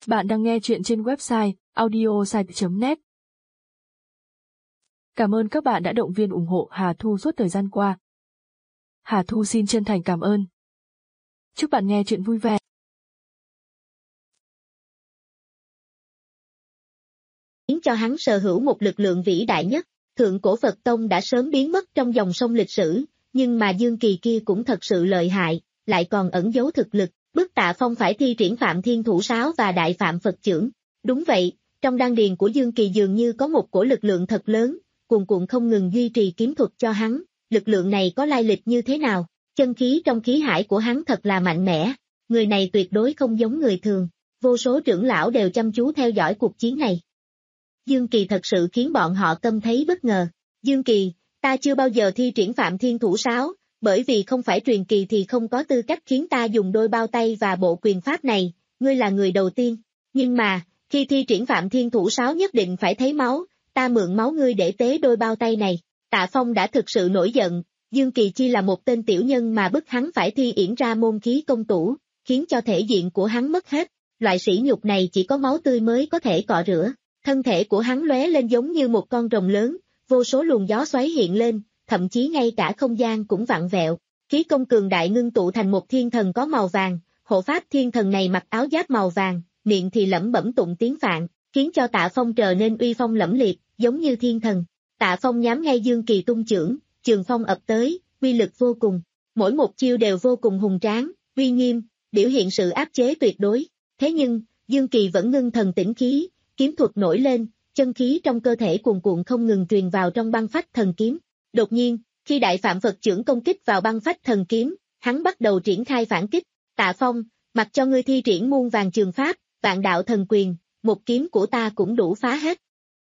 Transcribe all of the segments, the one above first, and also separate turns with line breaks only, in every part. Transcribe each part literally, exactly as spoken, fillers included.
Bạn đang nghe chuyện trên website audiosite chấm net. Cảm ơn các bạn đã động viên ủng hộ Hà Thu suốt thời gian qua. Hà Thu xin chân thành cảm ơn. Chúc bạn nghe chuyện vui vẻ.
Khiến cho hắn sở hữu một lực lượng vĩ đại nhất, Thượng Cổ Phật Tông đã sớm biến mất trong dòng sông lịch sử, nhưng mà Dương Kỳ kia cũng thật sự lợi hại, lại còn ẩn giấu thực lực, bức Tạ Phong phải thi triển Phạm Thiên Thủ Sáo và Đại Phạm Phật Chưởng. Đúng vậy, trong đan điền của Dương Kỳ dường như có một cổ lực lượng thật lớn, cuồn cuộn không ngừng duy trì kiếm thuật cho hắn, lực lượng này có lai lịch như thế nào? Chân khí trong khí hải của hắn thật là mạnh mẽ, người này tuyệt đối không giống người thường, vô số trưởng lão đều chăm chú theo dõi cuộc chiến này. Dương Kỳ thật sự khiến bọn họ tâm thấy bất ngờ. Dương Kỳ, ta chưa bao giờ thi triển Phạm Thiên Thủ Sáo, bởi vì không phải truyền kỳ thì không có tư cách khiến ta dùng đôi bao tay và bộ quyền pháp này, ngươi là người đầu tiên. Nhưng mà, khi thi triển Phạm Thiên Thủ Sáo nhất định phải thấy máu, ta mượn máu ngươi để tế đôi bao tay này. Tạ Phong đã thực sự nổi giận, Dương Kỳ chi là một tên tiểu nhân mà bức hắn phải thi yển ra môn khí công tủ, khiến cho thể diện của hắn mất hết. Loại sỉ nhục này chỉ có máu tươi mới có thể cọ rửa. Thân thể của hắn lóe lên giống như một con rồng lớn, vô số luồng gió xoáy hiện lên, thậm chí ngay cả không gian cũng vặn vẹo. Khí công cường đại ngưng tụ thành một thiên thần có màu vàng, hộ pháp thiên thần này mặc áo giáp màu vàng, miệng thì lẩm bẩm tụng tiếng Phạn, khiến cho Tạ Phong trở nên uy phong lẫm liệt, giống như thiên thần. Tạ Phong nhắm ngay Dương Kỳ tung chưởng, trường phong ập tới, uy lực vô cùng. Mỗi một chiêu đều vô cùng hùng tráng, uy nghiêm, biểu hiện sự áp chế tuyệt đối. Thế nhưng, Dương Kỳ vẫn ngưng thần tĩnh khí, kiếm thuật nổi lên, chân khí trong cơ thể cuồn cuộn không ngừng truyền vào trong băng phách thần kiếm. Đột nhiên, khi Đại Phạm Phật Chưởng công kích vào băng phách thần kiếm, hắn bắt đầu triển khai phản kích. Tạ Phong, mặc cho ngươi thi triển muôn vàng trường pháp, vạn đạo thần quyền, một kiếm của ta cũng đủ phá hết.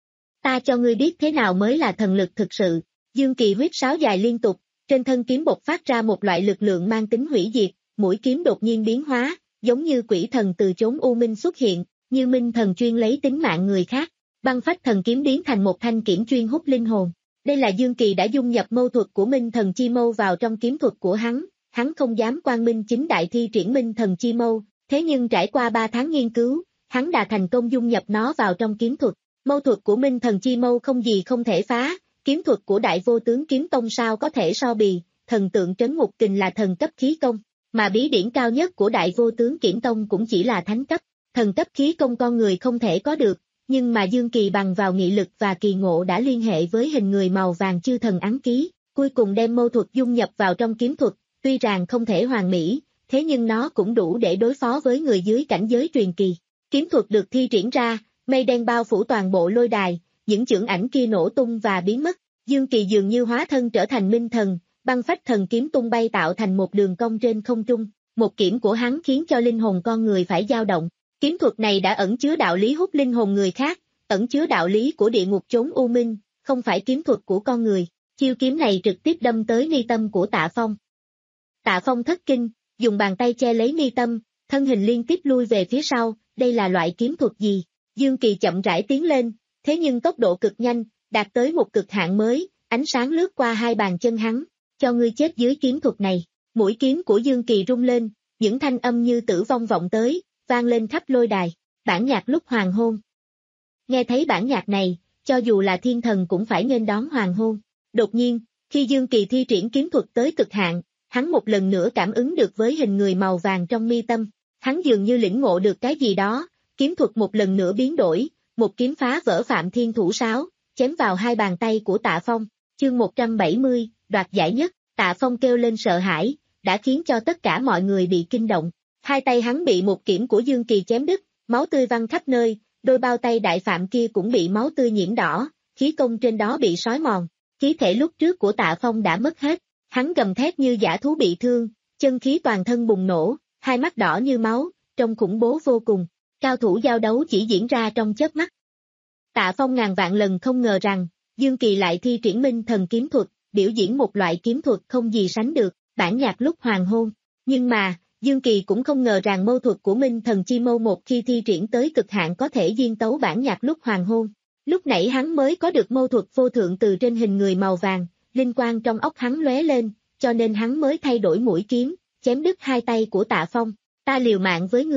Ta cho ngươi biết thế nào mới là thần lực thực sự. Dương Kỳ huyết sáo dài liên tục, trên thân kiếm bộc phát ra một loại lực lượng mang tính hủy diệt, mũi kiếm đột nhiên biến hóa, giống như quỷ thần từ chốn u minh xuất hiện, như minh thần chuyên lấy tính mạng người khác. Băng phách thần kiếm biến thành một thanh kiếm chuyên hút linh hồn. Đây là Dương Kỳ đã dung nhập mâu thuật của minh thần chi mâu vào trong kiếm thuật của hắn, hắn không dám quang minh chính đại thi triển minh thần chi mâu, thế nhưng trải qua ba tháng nghiên cứu, hắn đã thành công dung nhập nó vào trong kiếm thuật. Mâu thuật của minh thần chi mâu không gì không thể phá, kiếm thuật của Đại Vô Tướng Kiếm Tông sao có thể so bì, thần tượng trấn ngục kình là thần cấp khí công, mà bí điển cao nhất của Đại Vô Tướng Kiếm Tông cũng chỉ là thánh cấp, thần cấp khí công con người không thể có được. Nhưng mà Dương Kỳ bằng vào nghị lực và kỳ ngộ đã liên hệ với hình người màu vàng chư thần ấn ký, cuối cùng đem mâu thuật dung nhập vào trong kiếm thuật, tuy rằng không thể hoàn mỹ, thế nhưng nó cũng đủ để đối phó với người dưới cảnh giới truyền kỳ. Kiếm thuật được thi triển ra, mây đen bao phủ toàn bộ lôi đài, những chưởng ảnh kia nổ tung và biến mất, Dương Kỳ dường như hóa thân trở thành minh thần, băng phách thần kiếm tung bay tạo thành một đường cong trên không trung, một kiếm của hắn khiến cho linh hồn con người phải dao động. Kiếm thuật này đã ẩn chứa đạo lý hút linh hồn người khác, ẩn chứa đạo lý của địa ngục chốn u minh, không phải kiếm thuật của con người. Chiêu kiếm này trực tiếp đâm tới mi tâm của Tạ Phong. Tạ Phong thất kinh, dùng bàn tay che lấy mi tâm, thân hình liên tiếp lui về phía sau, đây là loại kiếm thuật gì? Dương Kỳ chậm rãi tiến lên, thế nhưng tốc độ cực nhanh, đạt tới một cực hạn mới, ánh sáng lướt qua hai bàn chân hắn, cho ngươi chết dưới kiếm thuật này. Mũi kiếm của Dương Kỳ rung lên, những thanh âm như tử vong vọng tới, vang lên khắp lôi đài, bản nhạc lúc hoàng hôn. Nghe thấy bản nhạc này, cho dù là thiên thần cũng phải nghênh đón hoàng hôn. Đột nhiên, khi Dương Kỳ thi triển kiếm thuật tới cực hạn, hắn một lần nữa cảm ứng được với hình người màu vàng trong mi tâm, hắn dường như lĩnh ngộ được cái gì đó, kiếm thuật một lần nữa biến đổi, một kiếm phá vỡ Phạm Thiên Thủ Sáo, chém vào hai bàn tay của Tạ Phong. Chương một trăm bảy mươi, đoạt giải nhất. Tạ Phong kêu lên sợ hãi, đã khiến cho tất cả mọi người bị kinh động. Hai tay hắn bị một kiếm của Dương Kỳ chém đứt, máu tươi văng khắp nơi, đôi bao tay Đại Phạm kia cũng bị máu tươi nhiễm đỏ, khí công trên đó bị xói mòn. Khí thể lúc trước của Tạ Phong đã mất hết, hắn gầm thét như dã thú bị thương, chân khí toàn thân bùng nổ, hai mắt đỏ như máu, trông khủng bố vô cùng. Cao thủ giao đấu chỉ diễn ra trong chớp mắt. Tạ Phong ngàn vạn lần không ngờ rằng, Dương Kỳ lại thi triển minh thần kiếm thuật, biểu diễn một loại kiếm thuật không gì sánh được, bản nhạc lúc hoàng hôn. Nhưng mà, Dương Kỳ cũng không ngờ rằng mâu thuật của minh thần chi mâu một khi thi triển tới cực hạn có thể diên tấu bản nhạc lúc hoàng hôn. Lúc nãy hắn mới có được mâu thuật vô thượng từ trên hình người màu vàng, linh quang trong óc hắn lóe lên, cho nên hắn mới thay đổi mũi kiếm, chém đứt hai tay của Tạ Phong. Ta liều mạng với ngươi.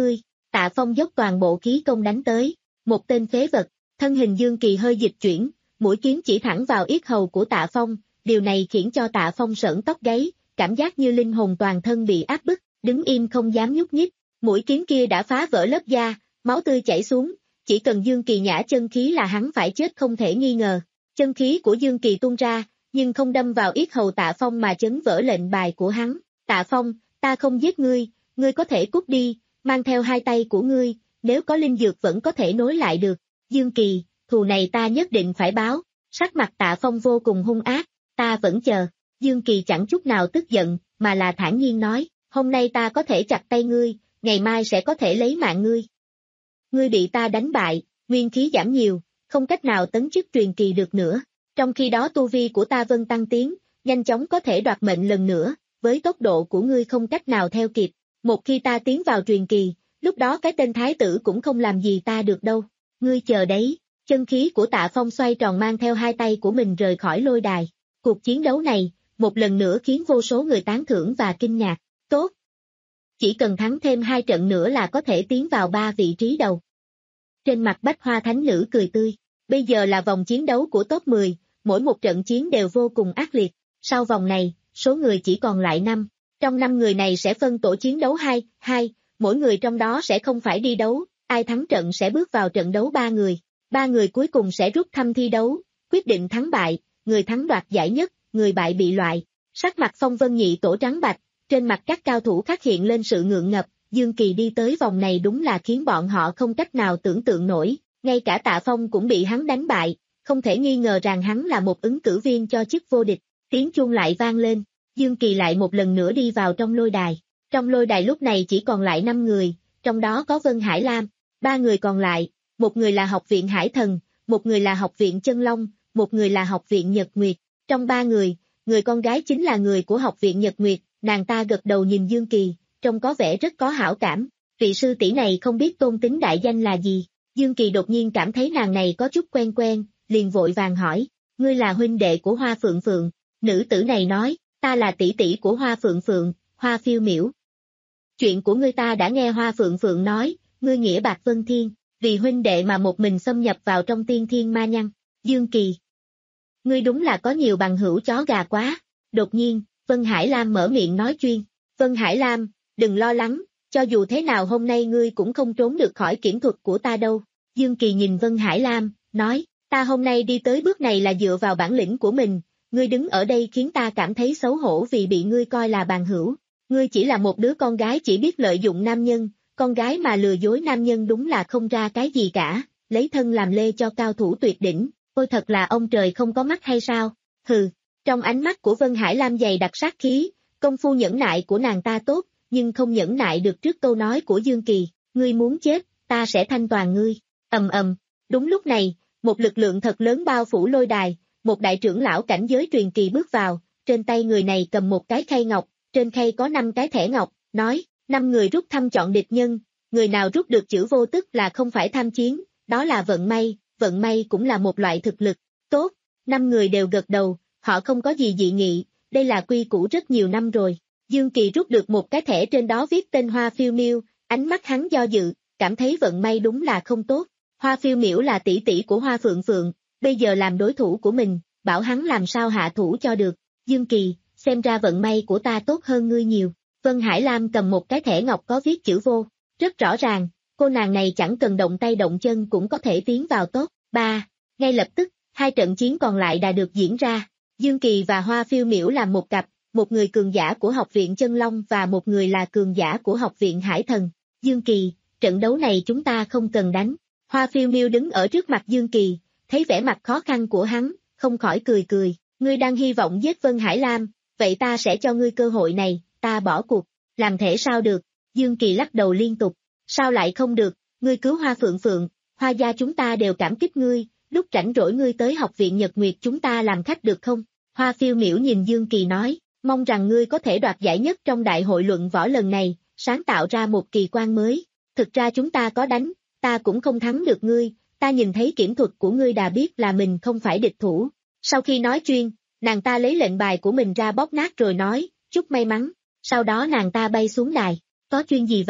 Tạ Phong dốc toàn bộ khí công đánh tới, một tên phế vật, thân hình Dương Kỳ hơi dịch chuyển, mũi kiếm chỉ thẳng vào yết hầu của Tạ Phong, điều này khiến cho Tạ Phong sởn tóc gáy, cảm giác như linh hồn toàn thân bị áp bức, đứng im không dám nhúc nhích, mũi kiếm kia đã phá vỡ lớp da, máu tươi chảy xuống, chỉ cần Dương Kỳ nhả chân khí là hắn phải chết không thể nghi ngờ, chân khí của Dương Kỳ tung ra, nhưng không đâm vào yết hầu Tạ Phong mà chấn vỡ lệnh bài của hắn, Tạ Phong, ta không giết ngươi, ngươi có thể cút đi, mang theo hai tay của ngươi, nếu có linh dược vẫn có thể nối lại được, Dương Kỳ, thù này ta nhất định phải báo, sắc mặt Tạ Phong vô cùng hung ác, ta vẫn chờ, Dương Kỳ chẳng chút nào tức giận, mà là thản nhiên nói, hôm nay ta có thể chặt tay ngươi, ngày mai sẽ có thể lấy mạng ngươi. Ngươi bị ta đánh bại, nguyên khí giảm nhiều, không cách nào tấn chức truyền kỳ được nữa, trong khi đó tu vi của ta vân tăng tiến, nhanh chóng có thể đoạt mệnh lần nữa, với tốc độ của ngươi không cách nào theo kịp, một khi ta tiến vào truyền kỳ, lúc đó cái tên thái tử cũng không làm gì ta được đâu, ngươi chờ đấy, chân khí của Tạ Phong xoay tròn mang theo hai tay của mình rời khỏi lôi đài, cuộc chiến đấu này, một lần nữa khiến vô số người tán thưởng và kinh ngạc, tốt. Chỉ cần thắng thêm hai trận nữa là có thể tiến vào ba vị trí đầu. Trên mặt Bách Hoa Thánh Nữ cười tươi, bây giờ là vòng chiến đấu của top mười, mỗi một trận chiến đều vô cùng ác liệt, sau vòng này, số người chỉ còn lại năm, trong năm người này sẽ phân tổ chiến đấu hai, hai, mỗi người trong đó sẽ không phải đi đấu, ai thắng trận sẽ bước vào trận đấu ba người, ba người cuối cùng sẽ rút thăm thi đấu, quyết định thắng bại, người thắng đoạt giải nhất, người bại bị loại. Sắc mặt Phong Vân Nhị Tổ trắng bạch, trên mặt các cao thủ khác hiện lên sự ngượng ngập, Dương Kỳ đi tới vòng này đúng là khiến bọn họ không cách nào tưởng tượng nổi, ngay cả Tạ Phong cũng bị hắn đánh bại, không thể nghi ngờ rằng hắn là một ứng cử viên cho chức vô địch, tiếng chuông lại vang lên, Dương Kỳ lại một lần nữa đi vào trong lôi đài, trong lôi đài lúc này chỉ còn lại năm người, trong đó có Vân Hải Lam, ba người còn lại, một người là học viện Hải Thần, một người là học viện Chân Long, một người là học viện Nhật Nguyệt, trong ba người, người con gái chính là người của học viện Nhật Nguyệt, nàng ta gật đầu nhìn Dương Kỳ, trông có vẻ rất có hảo cảm, vị sư tỷ này không biết tôn tính đại danh là gì, Dương Kỳ đột nhiên cảm thấy nàng này có chút quen quen, liền vội vàng hỏi, ngươi là huynh đệ của Hoa Phượng Phượng, nữ tử này nói, ta là tỷ tỷ của Hoa Phượng Phượng, Hoa Phiêu Miểu. Chuyện của ngươi ta đã nghe Hoa Phượng Phượng nói, ngươi nghĩa bạc vân thiên, vì huynh đệ mà một mình xâm nhập vào trong tiên thiên ma nhăn, Dương Kỳ. Ngươi đúng là có nhiều bằng hữu chó gà quá, đột nhiên, Vân Hải Lam mở miệng nói chuyên, Vân Hải Lam, đừng lo lắng, cho dù thế nào hôm nay ngươi cũng không trốn được khỏi kiểm thuật của ta đâu, Dương Kỳ nhìn Vân Hải Lam, nói, ta hôm nay đi tới bước này là dựa vào bản lĩnh của mình, ngươi đứng ở đây khiến ta cảm thấy xấu hổ vì bị ngươi coi là bằng hữu, ngươi chỉ là một đứa con gái chỉ biết lợi dụng nam nhân, con gái mà lừa dối nam nhân đúng là không ra cái gì cả, lấy thân làm lê cho cao thủ tuyệt đỉnh, ôi thật là ông trời không có mắt hay sao, hừ, trong ánh mắt của Vân Hải Lam dày đặc sát khí, công phu nhẫn nại của nàng ta tốt, nhưng không nhẫn nại được trước câu nói của Dương Kỳ, ngươi muốn chết, ta sẽ thanh toàn ngươi, ầm ầm, đúng lúc này, một lực lượng thật lớn bao phủ lôi đài, một đại trưởng lão cảnh giới truyền kỳ bước vào, trên tay người này cầm một cái khay ngọc, trên khay có năm cái thẻ ngọc, nói, năm người rút thăm chọn địch nhân, người nào rút được chữ vô tức là không phải tham chiến, đó là vận may, vận may cũng là một loại thực lực, tốt, năm người đều gật đầu, họ không có gì dị nghị, đây là quy củ rất nhiều năm rồi. Dương Kỳ rút được một cái thẻ trên đó viết tên Hoa Phiêu Miểu, ánh mắt hắn do dự, cảm thấy vận may đúng là không tốt. Hoa Phiêu Miểu là tỷ tỷ của Hoa Phượng Phượng, bây giờ làm đối thủ của mình, bảo hắn làm sao hạ thủ cho được. Dương Kỳ, xem ra vận may của ta tốt hơn ngươi nhiều. Vân Hải Lam cầm một cái thẻ ngọc có viết chữ vô, rất rõ ràng, cô nàng này chẳng cần động tay động chân cũng có thể tiến vào top ba. Ngay lập tức, hai trận chiến còn lại đã được diễn ra. Dương Kỳ và Hoa Phiêu Miểu làm một cặp, một người cường giả của học viện Chân Long và một người là cường giả của học viện Hải Thần. Dương Kỳ, trận đấu này chúng ta không cần đánh. Hoa Phiêu Miểu đứng ở trước mặt Dương Kỳ, thấy vẻ mặt khó khăn của hắn, không khỏi cười cười. Ngươi đang hy vọng giết Vân Hải Lam, vậy ta sẽ cho ngươi cơ hội này, ta bỏ cuộc. Làm thể sao được? Dương Kỳ lắc đầu liên tục. Sao lại không được? Ngươi cứu Hoa Phượng Phượng, Hoa gia chúng ta đều cảm kích ngươi, lúc rảnh rỗi ngươi tới học viện Nhật Nguyệt chúng ta làm khách được không? Hoa Phiêu Miểu nhìn Dương Kỳ nói, mong rằng ngươi có thể đoạt giải nhất trong đại hội luận võ lần này, sáng tạo ra một kỳ quan mới. Thực ra chúng ta có đánh, ta cũng không thắng được ngươi, ta nhìn thấy kiểm thuật của ngươi đã biết là mình không phải địch thủ. Sau khi nói chuyên, nàng ta lấy lệnh bài của mình ra bóp nát rồi nói, chúc may mắn, sau đó nàng ta bay xuống đài, có chuyên gì vậy,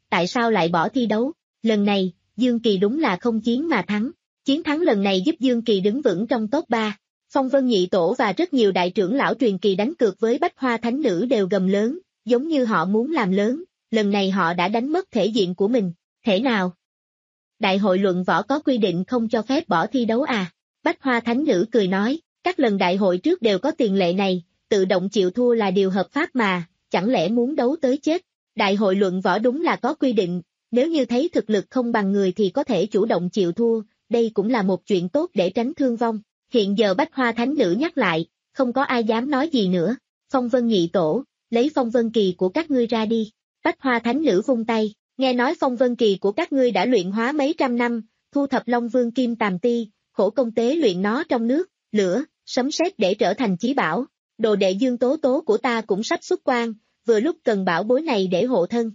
tại sao lại bỏ thi đấu? Lần này, Dương Kỳ đúng là không chiến mà thắng. Chiến thắng lần này giúp Dương Kỳ đứng vững trong top ba. Phong Vân Nhị Tổ và rất nhiều đại trưởng lão truyền kỳ đánh cược với Bách Hoa Thánh Nữ đều gầm lớn, giống như họ muốn làm lớn, lần này họ đã đánh mất thể diện của mình. Thể nào? Đại hội luận võ có quy định không cho phép bỏ thi đấu à? Bách Hoa Thánh Nữ cười nói, các lần đại hội trước đều có tiền lệ này, tự động chịu thua là điều hợp pháp mà, chẳng lẽ muốn đấu tới chết? Đại hội luận võ đúng là có quy định, nếu như thấy thực lực không bằng người thì có thể chủ động chịu thua, đây cũng là một chuyện tốt để tránh thương vong. Hiện giờ Bách Hoa Thánh Nữ nhắc lại, không có ai dám nói gì nữa. Phong Vân Nhị Tổ, lấy Phong Vân Kỳ của các ngươi ra đi. Bách Hoa Thánh Nữ vung tay, nghe nói Phong Vân Kỳ của các ngươi đã luyện hóa mấy trăm năm, thu thập Long Vương Kim Tàm Ti, khổ công tế luyện nó trong nước, lửa, sấm sét để trở thành chí bảo. Đồ đệ Dương Tố Tố của ta cũng sắp xuất quan, vừa lúc cần bảo bối này để hộ thân.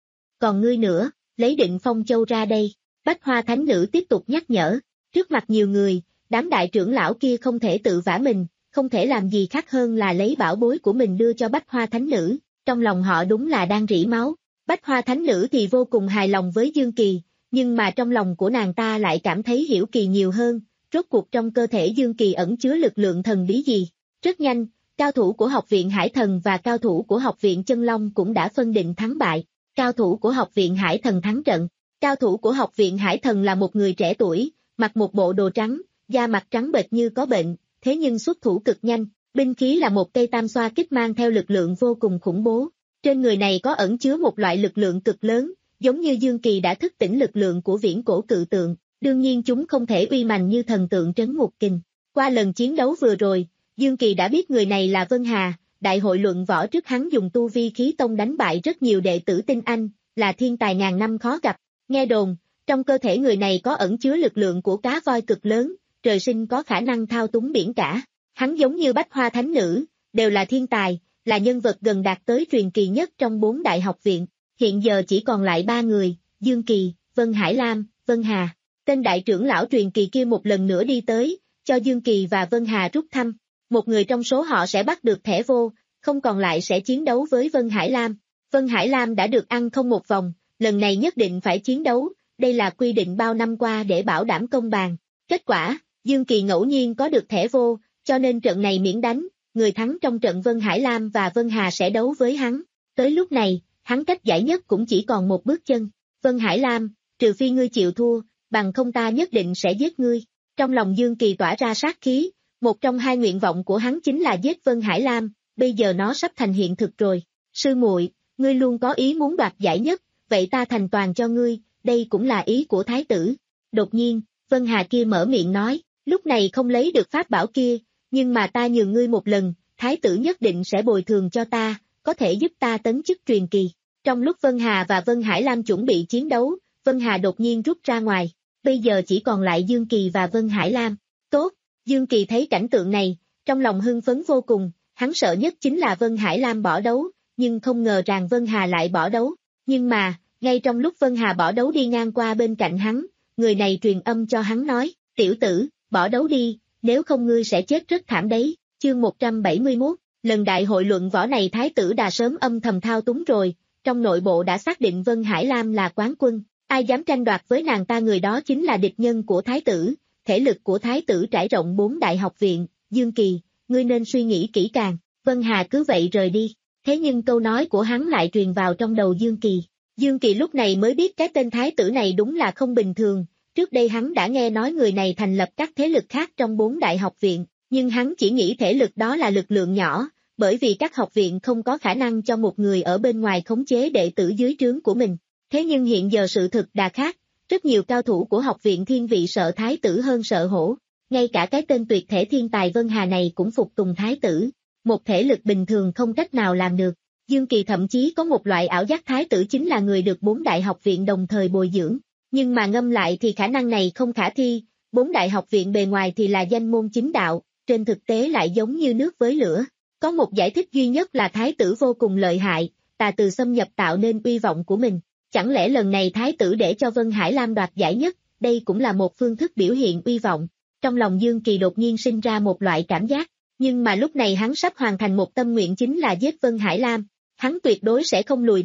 Còn ngươi nữa, lấy Định Phong Châu ra đây. Bách Hoa Thánh Nữ tiếp tục nhắc nhở, trước mặt nhiều người, đám đại trưởng lão kia không thể tự vả mình, không thể làm gì khác hơn là lấy bảo bối của mình đưa cho Bách Hoa Thánh Nữ, trong lòng họ đúng là đang rỉ máu. Bách Hoa Thánh Nữ thì vô cùng hài lòng với Dương Kỳ, nhưng mà trong lòng của nàng ta lại cảm thấy hiểu Kỳ nhiều hơn, rốt cuộc trong cơ thể Dương Kỳ ẩn chứa lực lượng thần bí gì. Rất nhanh, cao thủ của Học viện Hải Thần và cao thủ của Học viện Chân Long cũng đã phân định thắng bại. Cao thủ của Học viện Hải Thần thắng trận. Cao thủ của Học viện Hải Thần là một người trẻ tuổi, mặc một bộ đồ trắng, da mặt trắng bệch như có bệnh, thế nhưng xuất thủ cực nhanh, binh khí là một cây tam xoa kích mang theo lực lượng vô cùng khủng bố. Trên người này có ẩn chứa một loại lực lượng cực lớn, giống như Dương Kỳ đã thức tỉnh lực lượng của viễn cổ cự tượng, đương nhiên chúng không thể uy mạnh như thần tượng Trấn Ngục Kình. Qua lần chiến đấu vừa rồi, Dương Kỳ đã biết người này là Vân Hà, đại hội luận võ trước hắn dùng tu vi khí tông đánh bại rất nhiều đệ tử tinh anh, là thiên tài ngàn năm khó gặp. Nghe đồn, trong cơ thể người này có ẩn chứa lực lượng của cá voi cực lớn, trời sinh có khả năng thao túng biển cả. Hắn giống như Bách Hoa Thánh Nữ, đều là thiên tài, là nhân vật gần đạt tới truyền kỳ nhất trong bốn đại học viện. Hiện giờ chỉ còn lại ba người, Dương Kỳ, Vân Hải Lam, Vân Hà. Tên đại trưởng lão truyền kỳ kia một lần nữa đi tới, cho Dương Kỳ và Vân Hà rút thăm. Một người trong số họ sẽ bắt được thẻ vô, không còn lại sẽ chiến đấu với Vân Hải Lam. Vân Hải Lam đã được ăn không một vòng, lần này nhất định phải chiến đấu, đây là quy định bao năm qua để bảo đảm công bằng. Kết quả, Dương Kỳ ngẫu nhiên có được thẻ vô, cho nên trận này miễn đánh, người thắng trong trận Vân Hải Lam và Vân Hà sẽ đấu với hắn. Tới lúc này, hắn cách giải nhất cũng chỉ còn một bước chân. Vân Hải Lam, trừ phi ngươi chịu thua, bằng không ta nhất định sẽ giết ngươi. Trong lòng Dương Kỳ tỏa ra sát khí, một trong hai nguyện vọng của hắn chính là giết Vân Hải Lam, bây giờ nó sắp thành hiện thực rồi. Sư muội, ngươi luôn có ý muốn đoạt giải nhất, vậy ta thành toàn cho ngươi, đây cũng là ý của thái tử. Đột nhiên, Vân Hà kia mở miệng nói, lúc này không lấy được pháp bảo kia, nhưng mà ta nhường ngươi một lần, thái tử nhất định sẽ bồi thường cho ta, có thể giúp ta tấn chức truyền kỳ. Trong lúc Vân Hà và Vân Hải Lam chuẩn bị chiến đấu, Vân Hà đột nhiên rút ra ngoài, bây giờ chỉ còn lại Dương Kỳ và Vân Hải Lam. Tốt, Dương Kỳ thấy cảnh tượng này, trong lòng hưng phấn vô cùng, hắn sợ nhất chính là Vân Hải Lam bỏ đấu, nhưng không ngờ rằng Vân Hà lại bỏ đấu. Nhưng mà, ngay trong lúc Vân Hà bỏ đấu đi ngang qua bên cạnh hắn, người này truyền âm cho hắn nói, tiểu tử, bỏ đấu đi, nếu không ngươi sẽ chết rất thảm đấy. Chương một trăm bảy mươi mốt, lần đại hội luận võ này thái tử đã sớm âm thầm thao túng rồi, trong nội bộ đã xác định Vân Hải Lam là quán quân, ai dám tranh đoạt với nàng ta người đó chính là địch nhân của thái tử, thể lực của thái tử trải rộng bốn đại học viện. Dương Kỳ, ngươi nên suy nghĩ kỹ càng. Vân Hà cứ vậy rời đi, thế nhưng câu nói của hắn lại truyền vào trong đầu Dương Kỳ. Dương Kỳ lúc này mới biết cái tên thái tử này đúng là không bình thường, trước đây hắn đã nghe nói người này thành lập các thế lực khác trong bốn đại học viện, nhưng hắn chỉ nghĩ thể lực đó là lực lượng nhỏ, bởi vì các học viện không có khả năng cho một người ở bên ngoài khống chế đệ tử dưới trướng của mình. Thế nhưng hiện giờ sự thực đã khác, rất nhiều cao thủ của học viện thiên vị sợ thái tử hơn sợ hổ, ngay cả cái tên tuyệt thể thiên tài Vân Hà này cũng phục tùng thái tử, một thể lực bình thường không cách nào làm được. Dương Kỳ thậm chí có một loại ảo giác thái tử chính là người được bốn đại học viện đồng thời bồi dưỡng, nhưng mà ngâm lại thì khả năng này không khả thi, bốn đại học viện bề ngoài thì là danh môn chính đạo, trên thực tế lại giống như nước với lửa. Có một giải thích duy nhất là thái tử vô cùng lợi hại, tà từ xâm nhập tạo nên uy vọng của mình. Chẳng lẽ lần này thái tử để cho Vân Hải Lam đoạt giải nhất, đây cũng là một phương thức biểu hiện uy vọng. Trong lòng Dương Kỳ đột nhiên sinh ra một loại cảm giác, nhưng mà lúc này hắn sắp hoàn thành một tâm nguyện chính là giết Vân Hải Lam. Hắn tuyệt đối sẽ không lùi bước,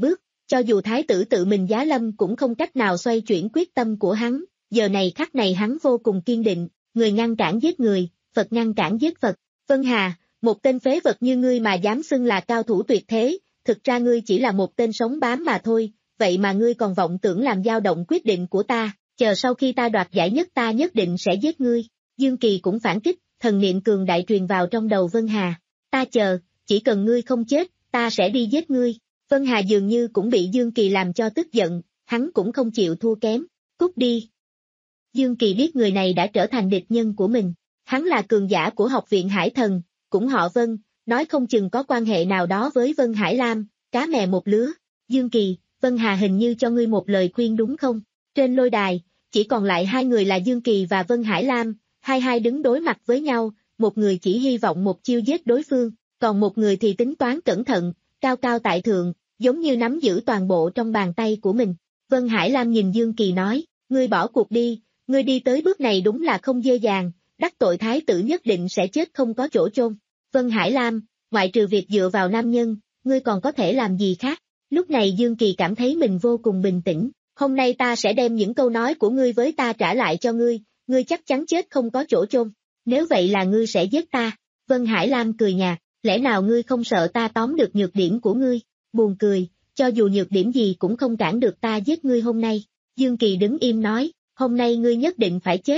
cho dù thái tử tự mình giá lâm cũng không cách nào xoay chuyển quyết tâm của hắn, giờ này khắc này hắn vô cùng kiên định, người ngăn cản giết người, Phật ngăn cản giết Phật. Vân Hà, một tên phế vật như ngươi mà dám xưng là cao thủ tuyệt thế, thực ra ngươi chỉ là một tên sống bám mà thôi, vậy mà ngươi còn vọng tưởng làm dao động quyết định của ta, chờ sau khi ta đoạt giải nhất ta nhất định sẽ giết ngươi. Dương Kỳ cũng phản kích, thần niệm cường đại truyền vào trong đầu Vân Hà, ta chờ, chỉ cần ngươi không chết, ta sẽ đi giết ngươi. Vân Hà dường như cũng bị Dương Kỳ làm cho tức giận, hắn cũng không chịu thua kém, cút đi. Dương Kỳ biết người này đã trở thành địch nhân của mình, hắn là cường giả của học viện Hải Thần, cũng họ Vân, nói không chừng có quan hệ nào đó với Vân Hải Lam, cá mè một lứa. Dương Kỳ, Vân Hà hình như cho ngươi một lời khuyên đúng không? Trên lôi đài, chỉ còn lại hai người là Dương Kỳ và Vân Hải Lam, hai hai đứng đối mặt với nhau, một người chỉ hy vọng một chiêu giết đối phương, còn một người thì tính toán cẩn thận, cao cao tại thượng, giống như nắm giữ toàn bộ trong bàn tay của mình. Vân Hải Lam nhìn Dương Kỳ nói, ngươi bỏ cuộc đi, ngươi đi tới bước này đúng là không dễ dàng, đắc tội thái tử nhất định sẽ chết không có chỗ chôn. Vân Hải Lam, ngoại trừ việc dựa vào nam nhân, ngươi còn có thể làm gì khác? Lúc này Dương Kỳ cảm thấy mình vô cùng bình tĩnh, hôm nay ta sẽ đem những câu nói của ngươi với ta trả lại cho ngươi, ngươi chắc chắn chết không có chỗ chôn, nếu vậy là ngươi sẽ giết ta. Vân Hải Lam cười nhạt, lẽ nào ngươi không sợ ta tóm được nhược điểm của ngươi? Buồn cười, cho dù nhược điểm gì cũng không cản được ta giết ngươi hôm nay. Dương Kỳ đứng im nói, hôm nay ngươi nhất định phải chết.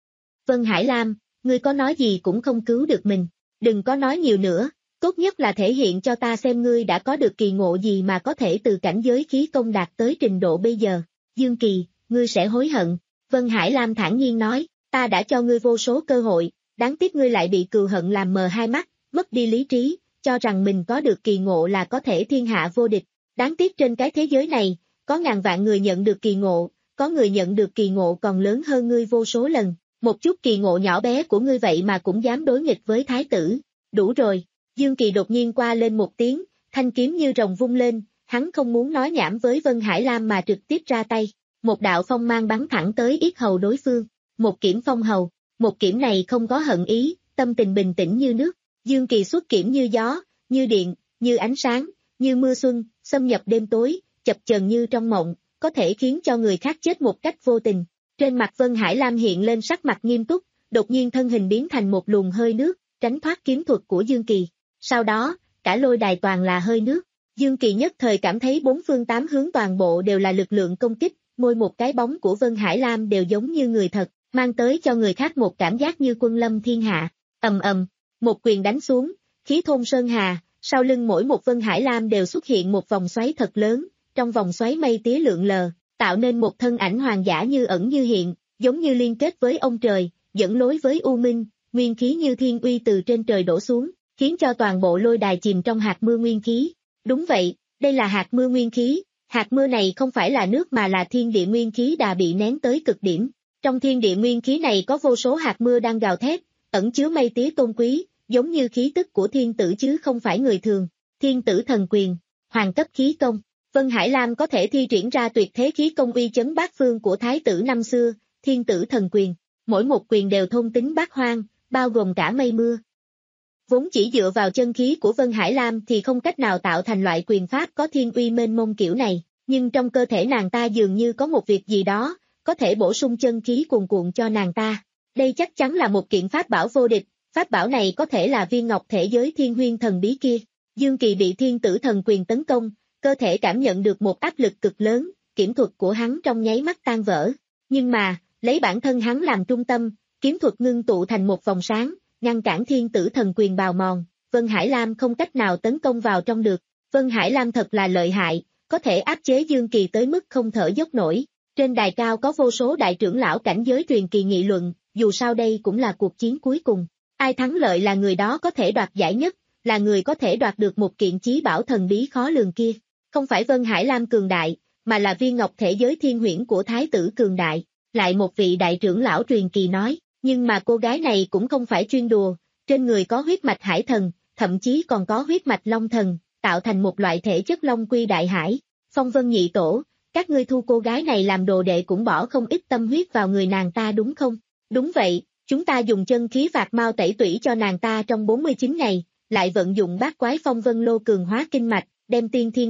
Vân Hải Lam, ngươi có nói gì cũng không cứu được mình, đừng có nói nhiều nữa, tốt nhất là thể hiện cho ta xem ngươi đã có được kỳ ngộ gì mà có thể từ cảnh giới khí công đạt tới trình độ bây giờ. Dương Kỳ, ngươi sẽ hối hận. Vân Hải Lam thản nhiên nói, ta đã cho ngươi vô số cơ hội, đáng tiếc ngươi lại bị cừu hận làm mờ hai mắt, mất đi lý trí, cho rằng mình có được kỳ ngộ là có thể thiên hạ vô địch. Đáng tiếc trên cái thế giới này, có ngàn vạn người nhận được kỳ ngộ, có người nhận được kỳ ngộ còn lớn hơn ngươi vô số lần. Một chút kỳ ngộ nhỏ bé của ngươi vậy mà cũng dám đối nghịch với thái tử. Đủ rồi. Dương Kỳ đột nhiên qua lên một tiếng, thanh kiếm như rồng vung lên, hắn không muốn nói nhảm với Vân Hải Lam mà trực tiếp ra tay. Một đạo phong mang bắn thẳng tới yết hầu đối phương. Một kiểm phong hầu, một kiểm này không có hận ý, tâm tình bình tĩnh như nước. Dương Kỳ xuất kiểm như gió, như điện, như ánh sáng, như mưa xuân, xâm nhập đêm tối, chập chờn như trong mộng, có thể khiến cho người khác chết một cách vô tình. Trên mặt Vân Hải Lam hiện lên sắc mặt nghiêm túc, đột nhiên thân hình biến thành một luồng hơi nước, tránh thoát kiếm thuật của Dương Kỳ. Sau đó, cả lôi đài toàn là hơi nước. Dương Kỳ nhất thời cảm thấy bốn phương tám hướng toàn bộ đều là lực lượng công kích, mỗi một cái bóng của Vân Hải Lam đều giống như người thật, mang tới cho người khác một cảm giác như quân lâm thiên hạ. Ầm ầm, một quyền đánh xuống, khí thôn sơn hà, sau lưng mỗi một Vân Hải Lam đều xuất hiện một vòng xoáy thật lớn, trong vòng xoáy mây tía lượn lờ, tạo nên một thân ảnh hoàng giả như ẩn như hiện, giống như liên kết với ông trời, dẫn lối với U Minh, nguyên khí như thiên uy từ trên trời đổ xuống, khiến cho toàn bộ lôi đài chìm trong hạt mưa nguyên khí. Đúng vậy, đây là hạt mưa nguyên khí, hạt mưa này không phải là nước mà là thiên địa nguyên khí đã bị nén tới cực điểm. Trong thiên địa nguyên khí này có vô số hạt mưa đang gào thét, ẩn chứa mây tía tôn quý, giống như khí tức của thiên tử chứ không phải người thường. Thiên tử thần quyền, hoàng cấp khí công. Vân Hải Lam có thể thi triển ra tuyệt thế khí công uy chấn bát phương của thái tử năm xưa, thiên tử thần quyền. Mỗi một quyền đều thôn tính bát hoang, bao gồm cả mây mưa. Vốn chỉ dựa vào chân khí của Vân Hải Lam thì không cách nào tạo thành loại quyền pháp có thiên uy mênh mông kiểu này, nhưng trong cơ thể nàng ta dường như có một việc gì đó, có thể bổ sung chân khí cuồn cuộn cho nàng ta. Đây chắc chắn là một kiện pháp bảo vô địch, pháp bảo này có thể là viên ngọc thể giới thiên huyên thần bí kia. Dương Kỳ bị thiên tử thần quyền tấn công, cơ thể cảm nhận được một áp lực cực lớn, kiếm thuật của hắn trong nháy mắt tan vỡ. Nhưng mà, lấy bản thân hắn làm trung tâm, kiếm thuật ngưng tụ thành một vòng sáng, ngăn cản thiên tử thần quyền bào mòn, Vân Hải Lam không cách nào tấn công vào trong được. Vân Hải Lam thật là lợi hại, có thể áp chế Dương Kỳ tới mức không thở dốc nổi. Trên đài cao có vô số đại trưởng lão cảnh giới truyền kỳ nghị luận, dù sao đây cũng là cuộc chiến cuối cùng. Ai thắng lợi là người đó có thể đoạt giải nhất, là người có thể đoạt được một kiện chí bảo thần bí khó lường kia. Không phải Vân Hải Lam cường đại, mà là viên ngọc thể giới thiên huyễn của thái tử cường đại. Lại một vị đại trưởng lão truyền kỳ nói, nhưng mà cô gái này cũng không phải chuyên đùa, trên người có huyết mạch hải thần, thậm chí còn có huyết mạch long thần, tạo thành một loại thể chất long quy đại hải. Phong Vân nhị tổ, các ngươi thu cô gái này làm đồ đệ cũng bỏ không ít tâm huyết vào người nàng ta đúng không? Đúng vậy, chúng ta dùng chân khí phạt mau tẩy tủy cho nàng ta trong bốn mươi chín ngày, lại vận dụng bát quái phong vân lô cường hóa kinh mạch, đem tiên thiên bát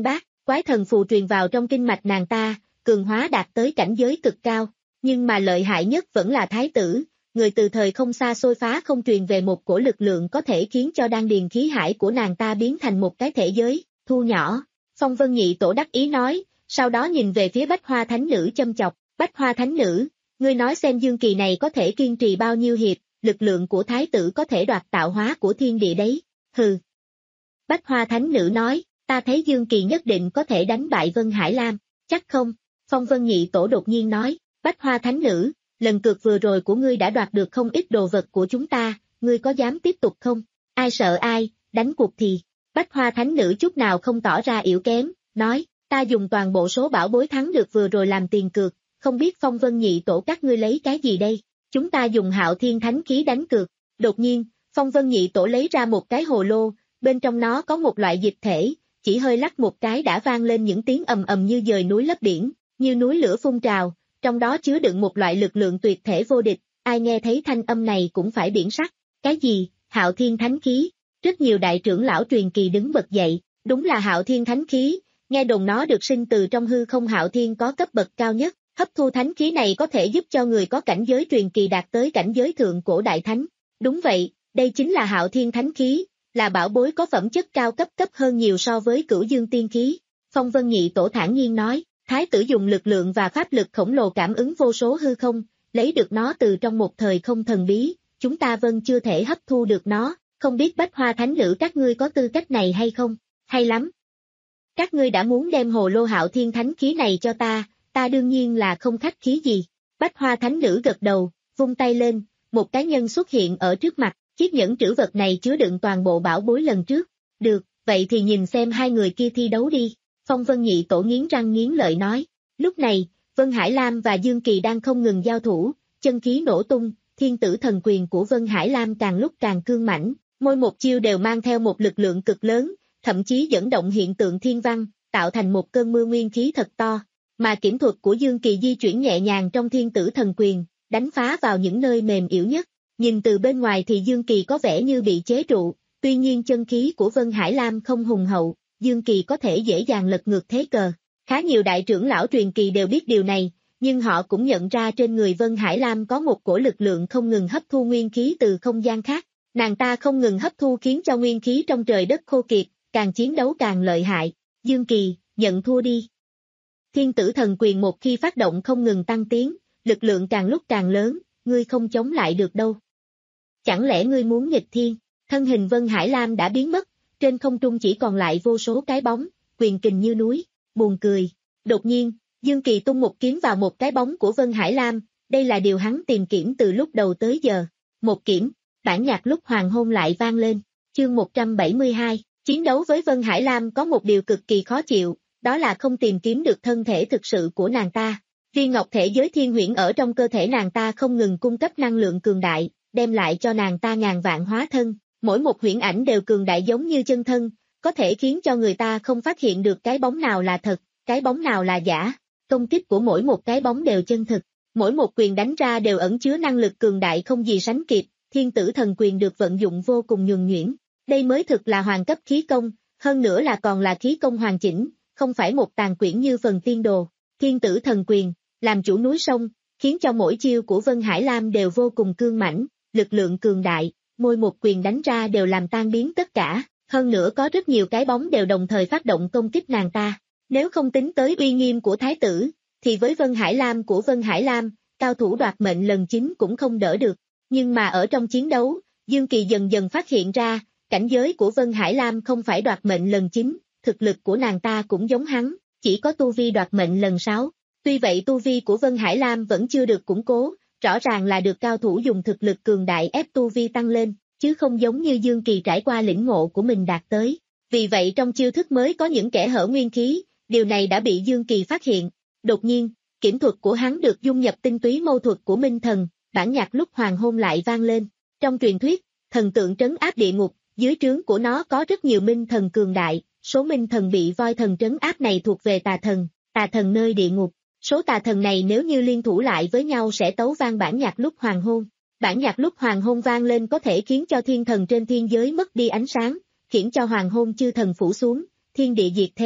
quái thần phù truyền vào trong kinh mạch nàng ta, cường hóa đạt tới cảnh giới cực cao, nhưng mà lợi hại nhất vẫn là thái tử, người từ thời không xa xôi phá không truyền về một cổ lực lượng có thể khiến cho đan điền khí hải của nàng ta biến thành một cái thể giới, thu nhỏ. Phong Vân Nhị Tổ đắc ý nói, sau đó nhìn về phía Bách Hoa Thánh Nữ châm chọc, Bách Hoa Thánh Nữ, ngươi nói xem Dương Kỳ này có thể kiên trì bao nhiêu hiệp, lực lượng của thái tử có thể đoạt tạo hóa của thiên địa đấy, hừ. Bách Hoa Thánh Nữ nói, ta thấy Dương Kỳ nhất định có thể đánh bại Vân Hải Lam, chắc không? Phong Vân Nhị Tổ đột nhiên nói, Bách Hoa Thánh Nữ, lần cược vừa rồi của ngươi đã đoạt được không ít đồ vật của chúng ta, ngươi có dám tiếp tục không? Ai sợ ai, đánh cuộc thì. Bách Hoa Thánh Nữ chút nào không tỏ ra yếu kém, nói, ta dùng toàn bộ số bảo bối thắng được vừa rồi làm tiền cược, không biết Phong Vân Nhị Tổ các ngươi lấy cái gì đây? Chúng ta dùng Hạo Thiên Thánh Khí đánh cược. Đột nhiên, Phong Vân Nhị Tổ lấy ra một cái hồ lô, bên trong nó có một loại dịch thể, chỉ hơi lắc một cái đã vang lên những tiếng ầm ầm như dời núi lấp biển, như núi lửa phun trào, trong đó chứa đựng một loại lực lượng tuyệt thể vô địch, ai nghe thấy thanh âm này cũng phải biển sắc. Cái gì? Hạo Thiên Thánh Khí? Rất nhiều đại trưởng lão truyền kỳ đứng bật dậy, đúng là Hạo Thiên Thánh Khí, nghe đồn nó được sinh từ trong hư không Hạo Thiên có cấp bậc cao nhất, hấp thu thánh khí này có thể giúp cho người có cảnh giới truyền kỳ đạt tới cảnh giới thượng cổ đại thánh. Đúng vậy, đây chính là Hạo Thiên Thánh Khí, là bảo bối có phẩm chất cao cấp cấp hơn nhiều so với Cửu Dương Tiên Khí. Phong Vân Nhị Tổ thản nhiên nói, thái tử dùng lực lượng và pháp lực khổng lồ cảm ứng vô số hư không, lấy được nó từ trong một thời không thần bí, chúng ta Vân chưa thể hấp thu được nó, không biết Bách Hoa Thánh Nữ các ngươi có tư cách này hay không? Hay lắm! Các ngươi đã muốn đem hồ lô Hạo Thiên Thánh Khí này cho ta, ta đương nhiên là không khách khí gì. Bách Hoa Thánh Nữ gật đầu, vung tay lên, một cá nhân xuất hiện ở trước mặt, chiếc nhẫn trữ vật này chứa đựng toàn bộ bảo bối lần trước. Được, vậy thì nhìn xem hai người kia thi đấu đi. Phong Vân Nhị Tổ nghiến răng nghiến lợi nói. Lúc này, Vân Hải Lam và Dương Kỳ đang không ngừng giao thủ, chân khí nổ tung, thiên tử thần quyền của Vân Hải Lam càng lúc càng cương mãnh, mỗi một chiêu đều mang theo một lực lượng cực lớn, thậm chí dẫn động hiện tượng thiên văn, tạo thành một cơn mưa nguyên khí thật to. Mà kiểm thuật của Dương Kỳ di chuyển nhẹ nhàng trong thiên tử thần quyền, đánh phá vào những nơi mềm yếu nhất. Nhìn từ bên ngoài thì Dương Kỳ có vẻ như bị chế trụ, tuy nhiên chân khí của Vân Hải Lam không hùng hậu, Dương Kỳ có thể dễ dàng lật ngược thế cờ. Khá nhiều đại trưởng lão truyền kỳ đều biết điều này, nhưng họ cũng nhận ra trên người Vân Hải Lam có một cổ lực lượng không ngừng hấp thu nguyên khí từ không gian khác. Nàng ta không ngừng hấp thu khiến cho nguyên khí trong trời đất khô kiệt, càng chiến đấu càng lợi hại. Dương Kỳ, nhận thua đi. Thiên tử thần quyền một khi phát động không ngừng tăng tiến, lực lượng càng lúc càng lớn, ngươi không chống lại được đâu. Chẳng lẽ ngươi muốn nghịch thiên? Thân hình Vân Hải Lam đã biến mất, trên không trung chỉ còn lại vô số cái bóng, quyền kình như núi, buồn cười. Đột nhiên, Dương Kỳ tung một kiếm vào một cái bóng của Vân Hải Lam, đây là điều hắn tìm kiếm từ lúc đầu tới giờ. Một kiếm, bản nhạc lúc hoàng hôn lại vang lên. Chương một trăm bảy mươi hai, chiến đấu với Vân Hải Lam có một điều cực kỳ khó chịu, đó là không tìm kiếm được thân thể thực sự của nàng ta. Viên ngọc thể giới thiên huyễn ở trong cơ thể nàng ta không ngừng cung cấp năng lượng cường đại, đem lại cho nàng ta ngàn vạn hóa thân, mỗi một huyễn ảnh đều cường đại giống như chân thân, có thể khiến cho người ta không phát hiện được cái bóng nào là thật, cái bóng nào là giả. Công kích của mỗi một cái bóng đều chân thực, mỗi một quyền đánh ra đều ẩn chứa năng lực cường đại không gì sánh kịp, thiên tử thần quyền được vận dụng vô cùng nhuần nhuyễn. Đây mới thực là hoàng cấp khí công, hơn nữa là còn là khí công hoàn chỉnh, không phải một tàn quyển như phần tiên đồ. Thiên tử thần quyền, làm chủ núi sông, khiến cho mỗi chiêu của Vân Hải Lam đều vô cùng cương mãnh, lực lượng cường đại, mỗi một quyền đánh ra đều làm tan biến tất cả, hơn nữa có rất nhiều cái bóng đều đồng thời phát động công kích nàng ta. Nếu không tính tới uy nghiêm của thái tử, thì với Vân Hải Lam của Vân Hải Lam, cao thủ đoạt mệnh lần chính cũng không đỡ được. Nhưng mà ở trong chiến đấu, Dương Kỳ dần dần phát hiện ra, cảnh giới của Vân Hải Lam không phải đoạt mệnh lần chín, thực lực của nàng ta cũng giống hắn, chỉ có tu vi đoạt mệnh lần sáu. Tuy vậy tu vi của Vân Hải Lam vẫn chưa được củng cố, rõ ràng là được cao thủ dùng thực lực cường đại ép tu vi tăng lên, chứ không giống như Dương Kỳ trải qua lĩnh ngộ của mình đạt tới. Vì vậy trong chiêu thức mới có những kẽ hở nguyên khí, điều này đã bị Dương Kỳ phát hiện. Đột nhiên, kiểm thuật của hắn được dung nhập tinh túy mâu thuật của Minh Thần, bản nhạc lúc hoàng hôn lại vang lên. Trong truyền thuyết, thần tượng trấn áp địa ngục, dưới trướng của nó có rất nhiều Minh Thần cường đại, số Minh Thần bị voi thần trấn áp này thuộc về tà thần, tà thần nơi địa ngục. Số tà thần này nếu như liên thủ lại với nhau sẽ tấu vang bản nhạc lúc hoàng hôn. Bản nhạc lúc hoàng hôn vang lên có thể khiến cho thiên thần trên thiên giới mất đi ánh sáng, khiến cho hoàng hôn chư thần phủ xuống, thiên địa diệt thế,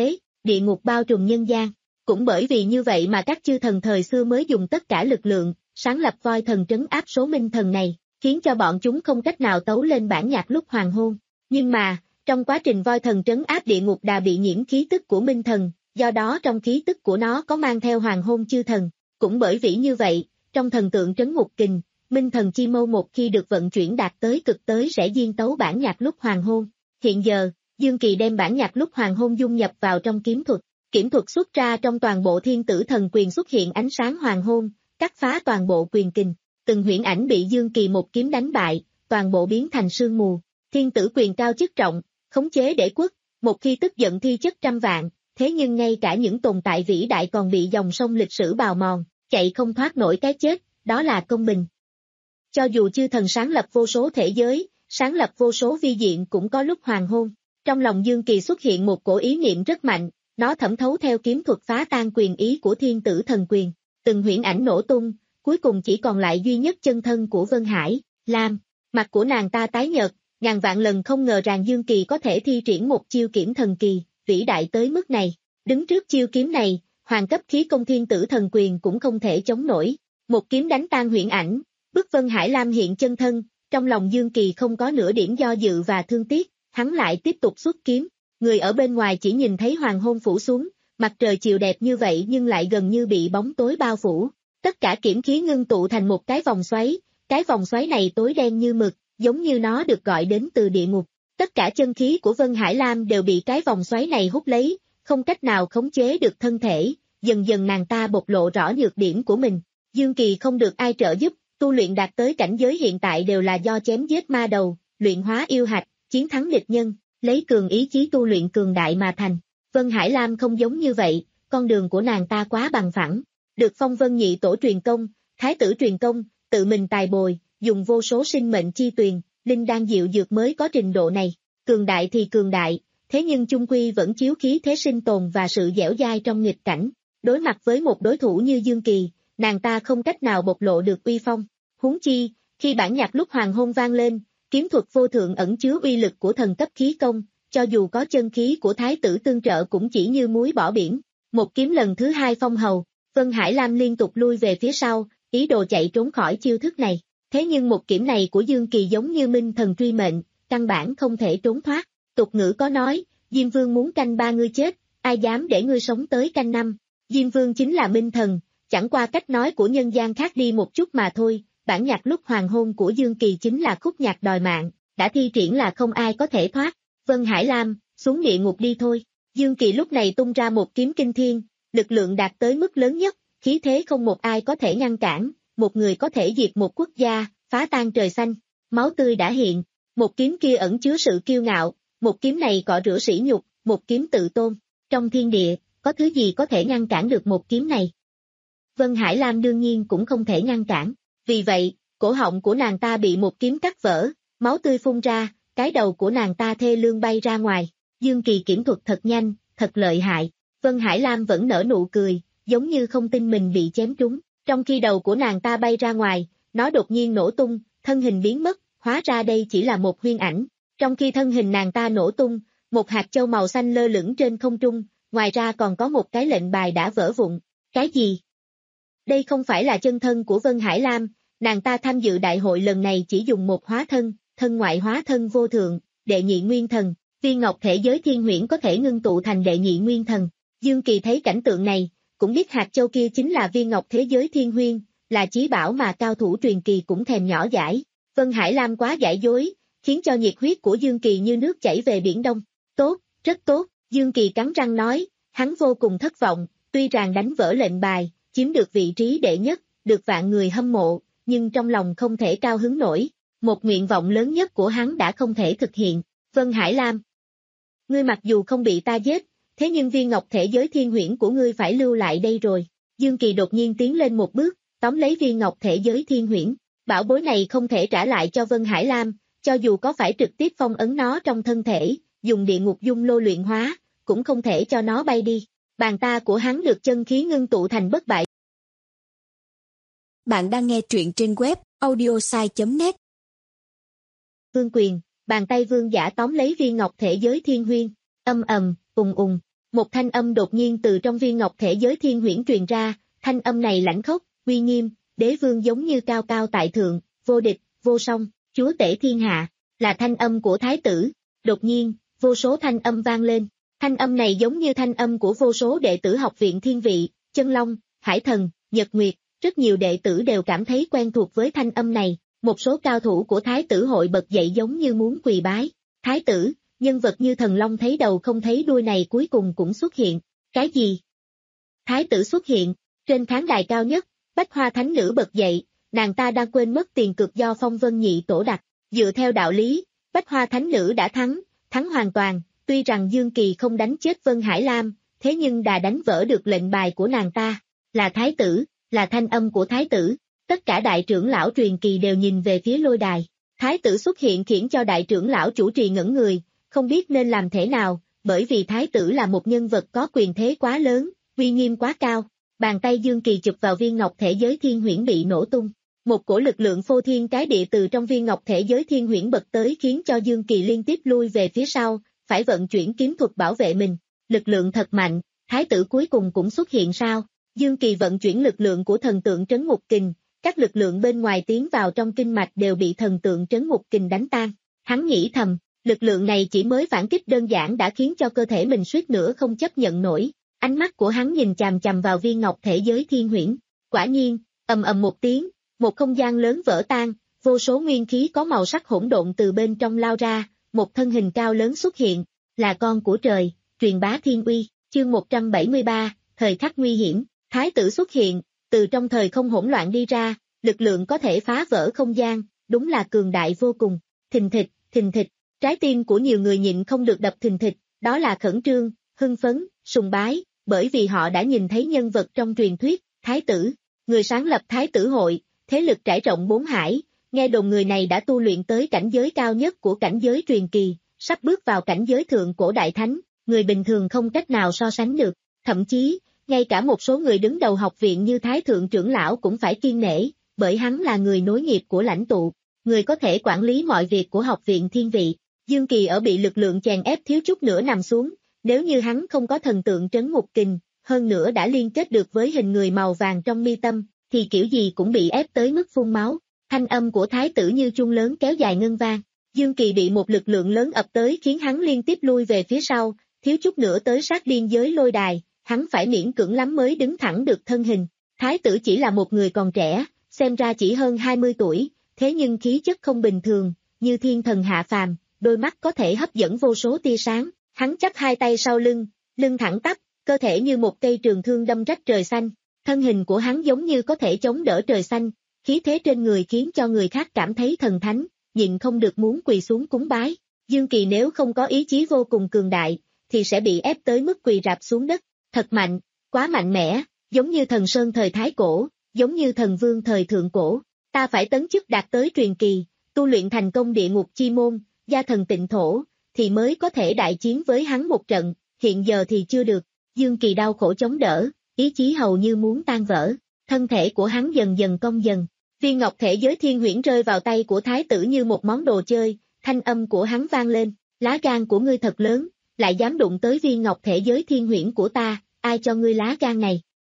địa ngục bao trùm nhân gian. Cũng bởi vì như vậy mà các chư thần thời xưa mới dùng tất cả lực lượng, sáng lập voi thần trấn áp số minh thần này, khiến cho bọn chúng không cách nào tấu lên bản nhạc lúc hoàng hôn. Nhưng mà, trong quá trình voi thần trấn áp địa ngục đã bị nhiễm khí tức của minh thần, do đó trong khí tức của nó có mang theo hoàng hôn chư thần. Cũng bởi vì như vậy, trong thần tượng trấn ngục kình, minh thần chi mâu một khi được vận chuyển đạt tới cực tới sẽ diên tấu bản nhạc lúc hoàng hôn. Hiện giờ, Dương Kỳ đem bản nhạc lúc hoàng hôn dung nhập vào trong kiếm thuật. Kiếm thuật xuất ra trong toàn bộ thiên tử thần quyền xuất hiện ánh sáng hoàng hôn, cắt phá toàn bộ quyền kình. Từng huyễn ảnh bị Dương Kỳ một kiếm đánh bại, toàn bộ biến thành sương mù. Thiên tử quyền cao chức trọng, khống chế đế quốc, một khi tức giận thi chất trăm vạn, thế nhưng ngay cả những tồn tại vĩ đại còn bị dòng sông lịch sử bào mòn, chạy không thoát nổi cái chết, đó là công bình. Cho dù chư thần sáng lập vô số thể giới, sáng lập vô số vi diện cũng có lúc hoàng hôn. Trong lòng Dương Kỳ xuất hiện một cổ ý niệm rất mạnh, nó thẩm thấu theo kiếm thuật phá tan quyền ý của thiên tử thần quyền. Từng huyễn ảnh nổ tung, cuối cùng chỉ còn lại duy nhất chân thân của Vân Hải Lam. Mặt của nàng ta tái nhợt, ngàn vạn lần không ngờ rằng Dương Kỳ có thể thi triển một chiêu kiếm thần kỳ, vĩ đại tới mức này. Đứng trước chiêu kiếm này, hoàng cấp khí công thiên tử thần quyền cũng không thể chống nổi. Một kiếm đánh tan huyễn ảnh, bức Vân Hải Lam hiện chân thân, trong lòng Dương Kỳ không có nửa điểm do dự và thương tiếc, hắn lại tiếp tục xuất kiếm. Người ở bên ngoài chỉ nhìn thấy hoàng hôn phủ xuống, mặt trời chiều đẹp như vậy nhưng lại gần như bị bóng tối bao phủ. Tất cả kiểm khí ngưng tụ thành một cái vòng xoáy, cái vòng xoáy này tối đen như mực, giống như nó được gọi đến từ địa ngục. Tất cả chân khí của Vân Hải Lam đều bị cái vòng xoáy này hút lấy, không cách nào khống chế được thân thể, dần dần nàng ta bộc lộ rõ nhược điểm của mình. Dương Kỳ không được ai trợ giúp, tu luyện đạt tới cảnh giới hiện tại đều là do chém giết ma đầu, luyện hóa yêu hạch, chiến thắng địch nhân, lấy cường ý chí tu luyện cường đại mà thành. Vân Hải Lam không giống như vậy, con đường của nàng ta quá bằng phẳng. Được phong Vân Nhị Tổ truyền công, Thái tử truyền công, tự mình tài bồi, dùng vô số sinh mệnh chi tuyền, linh đan diệu dược mới có trình độ này. Cường đại thì cường đại, thế nhưng chung quy vẫn chiếu khí thế sinh tồn và sự dẻo dai trong nghịch cảnh. Đối mặt với một đối thủ như Dương Kỳ, nàng ta không cách nào bộc lộ được uy phong. Huống chi, khi bản nhạc lúc hoàng hôn vang lên, kiếm thuật vô thượng ẩn chứa uy lực của thần cấp khí công, cho dù có chân khí của thái tử tương trợ cũng chỉ như muối bỏ biển. Một kiếm lần thứ hai phong hầu, Vân Hải Lam liên tục lui về phía sau, ý đồ chạy trốn khỏi chiêu thức này. Thế nhưng một kiếm này của Dương Kỳ giống như minh thần truy mệnh, căn bản không thể trốn thoát. Tục ngữ có nói, Diêm Vương muốn canh ba ngươi chết, ai dám để ngươi sống tới canh năm. Diêm Vương chính là minh thần, chẳng qua cách nói của nhân gian khác đi một chút mà thôi. Bản nhạc lúc hoàng hôn của Dương Kỳ chính là khúc nhạc đòi mạng, đã thi triển là không ai có thể thoát. Vân Hải Lam, xuống địa ngục đi thôi. Dương Kỳ lúc này tung ra một kiếm kinh thiên, lực lượng đạt tới mức lớn nhất, khí thế không một ai có thể ngăn cản, một người có thể diệt một quốc gia, phá tan trời xanh. Máu tươi đã hiện, một kiếm kia ẩn chứa sự kiêu ngạo, một kiếm này cọ rửa sỉ nhục, một kiếm tự tôn. Trong thiên địa, có thứ gì có thể ngăn cản được một kiếm này? Vân Hải Lam đương nhiên cũng không thể ngăn cản. Vì vậy, cổ họng của nàng ta bị một kiếm cắt vỡ, máu tươi phun ra, cái đầu của nàng ta thê lương bay ra ngoài. Dương Kỳ kiểm thuật thật nhanh, thật lợi hại. Vân Hải Lam vẫn nở nụ cười, giống như không tin mình bị chém trúng. Trong khi đầu của nàng ta bay ra ngoài, nó đột nhiên nổ tung, thân hình biến mất, hóa ra đây chỉ là một huyễn ảnh. Trong khi thân hình nàng ta nổ tung, một hạt châu màu xanh lơ lửng trên không trung, ngoài ra còn có một cái lệnh bài đã vỡ vụn. Cái gì? Đây không phải là chân thân của Vân Hải Lam, nàng ta tham dự đại hội lần này chỉ dùng một hóa thân, thân ngoại hóa thân vô thượng, đệ nhị nguyên thần, viên ngọc thể giới thiên huyễn có thể ngưng tụ thành đệ nhị nguyên thần. Dương Kỳ thấy cảnh tượng này, cũng biết hạt châu kia chính là viên ngọc thế giới thiên huyên, là chí bảo mà cao thủ truyền kỳ cũng thèm nhỏ dãi. Vân Hải Lam quá giả dối, khiến cho nhiệt huyết của Dương Kỳ như nước chảy về biển Đông. Tốt, rất tốt, Dương Kỳ cắn răng nói, hắn vô cùng thất vọng, tuy rằng đánh vỡ lệnh bài, chiếm được vị trí đệ nhất, được vạn người hâm mộ, nhưng trong lòng không thể cao hứng nổi. Một nguyện vọng lớn nhất của hắn đã không thể thực hiện. Vân Hải Lam, ngươi mặc dù không bị ta giết, thế nhưng viên ngọc thể giới thiên huyễn của ngươi phải lưu lại đây rồi. Dương Kỳ đột nhiên tiến lên một bước, tóm lấy viên ngọc thể giới thiên huyễn. Bảo bối này không thể trả lại cho Vân Hải Lam, cho dù có phải trực tiếp phong ấn nó trong thân thể, dùng địa ngục dung lô luyện hóa, cũng không thể cho nó bay đi. Bàn ta của hắn được chân khí ngưng tụ thành bất bại.
Bạn đang nghe truyện trên web audiosai chấm net.
Vương quyền, bàn tay vương giả tóm lấy viên ngọc thể giới thiên huyên, âm ầm, ùng ùng, một thanh âm đột nhiên từ trong viên ngọc thể giới thiên huyễn truyền ra, thanh âm này lãnh khốc, uy nghiêm, đế vương giống như cao cao tại thượng, vô địch, vô song, chúa tể thiên hạ, là thanh âm của thái tử. Đột nhiên, vô số thanh âm vang lên, thanh âm này giống như thanh âm của vô số đệ tử học viện thiên vị, chân long, hải thần, nhật nguyệt, rất nhiều đệ tử đều cảm thấy quen thuộc với thanh âm này, một số cao thủ của thái tử hội bật dậy giống như muốn quỳ bái. Thái tử, nhân vật như thần long thấy đầu không thấy đuôi này cuối cùng cũng xuất hiện. Cái gì? Thái tử xuất hiện, trên khán đài cao nhất, Bách Hoa Thánh Nữ bật dậy, nàng ta đang quên mất tiền cực do Phong Vân Nhị tổ đặt, dựa theo đạo lý, Bách Hoa Thánh Nữ đã thắng, thắng hoàn toàn, tuy rằng Dương Kỳ không đánh chết Vân Hải Lam, thế nhưng đã đánh vỡ được lệnh bài của nàng ta, là thái tử, là thanh âm của thái tử, tất cả đại trưởng lão truyền kỳ đều nhìn về phía lôi đài, thái tử xuất hiện khiến cho đại trưởng lão chủ trì ngẩn người, không biết nên làm thế nào, bởi vì thái tử là một nhân vật có quyền thế quá lớn, uy nghiêm quá cao. Bàn tay Dương Kỳ chụp vào viên ngọc thể giới thiên huyễn bị nổ tung. Một cổ lực lượng phô thiên cái địa từ trong viên ngọc thể giới thiên huyễn bật tới khiến cho Dương Kỳ liên tiếp lui về phía sau, phải vận chuyển kiếm thuật bảo vệ mình. Lực lượng thật mạnh, thái tử cuối cùng cũng xuất hiện sao? Dương Kỳ vận chuyển lực lượng của thần tượng trấn ngục kình, các lực lượng bên ngoài tiến vào trong kinh mạch đều bị thần tượng trấn ngục kình đánh tan. Hắn nghĩ thầm, lực lượng này chỉ mới phản kích đơn giản đã khiến cho cơ thể mình suýt nữa không chấp nhận nổi. Ánh mắt của hắn nhìn chằm chằm vào viên ngọc thể giới thiên huyễn. Quả nhiên, ầm ầm một tiếng, một không gian lớn vỡ tan, vô số nguyên khí có màu sắc hỗn độn từ bên trong lao ra, một thân hình cao lớn xuất hiện, là con của trời, truyền bá thiên uy, chương một trăm bảy mươi ba, thời khắc nguy hiểm, thái tử xuất hiện, từ trong thời không hỗn loạn đi ra, lực lượng có thể phá vỡ không gian, đúng là cường đại vô cùng, thình thịch, thình thịch, trái tim của nhiều người nhịn không được đập thình thịch, đó là khẩn trương, hưng phấn, sùng bái, bởi vì họ đã nhìn thấy nhân vật trong truyền thuyết, thái tử, người sáng lập thái tử hội, thế lực trải rộng bốn hải, nghe đồn người này đã tu luyện tới cảnh giới cao nhất của cảnh giới truyền kỳ, sắp bước vào cảnh giới thượng cổ đại thánh, người bình thường không cách nào so sánh được, thậm chí, ngay cả một số người đứng đầu học viện như thái thượng trưởng lão cũng phải kiêng nể, bởi hắn là người nối nghiệp của lãnh tụ, người có thể quản lý mọi việc của học viện thiên vị. Dương Kỳ ở bị lực lượng chèn ép thiếu chút nữa nằm xuống. Nếu như hắn không có thần tượng trấn ngục kình, hơn nữa đã liên kết được với hình người màu vàng trong mi tâm, thì kiểu gì cũng bị ép tới mức phun máu. Thanh âm của thái tử như chuông lớn kéo dài ngân vang. Dương Kỳ bị một lực lượng lớn ập tới khiến hắn liên tiếp lui về phía sau, thiếu chút nữa tới sát biên giới lôi đài, hắn phải miễn cưỡng lắm mới đứng thẳng được thân hình. Thái tử chỉ là một người còn trẻ, xem ra chỉ hơn hai mươi tuổi, thế nhưng khí chất không bình thường, như thiên thần hạ phàm, đôi mắt có thể hấp dẫn vô số tia sáng. Hắn chắp hai tay sau lưng, lưng thẳng tắp, cơ thể như một cây trường thương đâm rách trời xanh, thân hình của hắn giống như có thể chống đỡ trời xanh, khí thế trên người khiến cho người khác cảm thấy thần thánh, nhịn không được muốn quỳ xuống cúng bái. Dương Kỳ nếu không có ý chí vô cùng cường đại, thì sẽ bị ép tới mức quỳ rạp xuống đất, thật mạnh, quá mạnh mẽ, giống như thần sơn thời Thái Cổ, giống như thần vương thời Thượng Cổ, ta phải tấn chức đạt tới truyền kỳ, tu luyện thành công địa ngục chi môn, gia thần tịnh thổ, thì mới có thể đại chiến với hắn một trận, hiện giờ thì chưa được. Dương Kỳ đau khổ chống đỡ, ý chí hầu như muốn tan vỡ, thân thể của hắn dần dần cong dần. Viên ngọc thể giới thiên huyễn rơi vào tay của thái tử như một món đồ chơi, thanh âm của hắn vang lên, lá gan của ngươi thật lớn, lại dám đụng tới viên ngọc thể giới thiên huyễn của ta, ai cho ngươi lá gan này?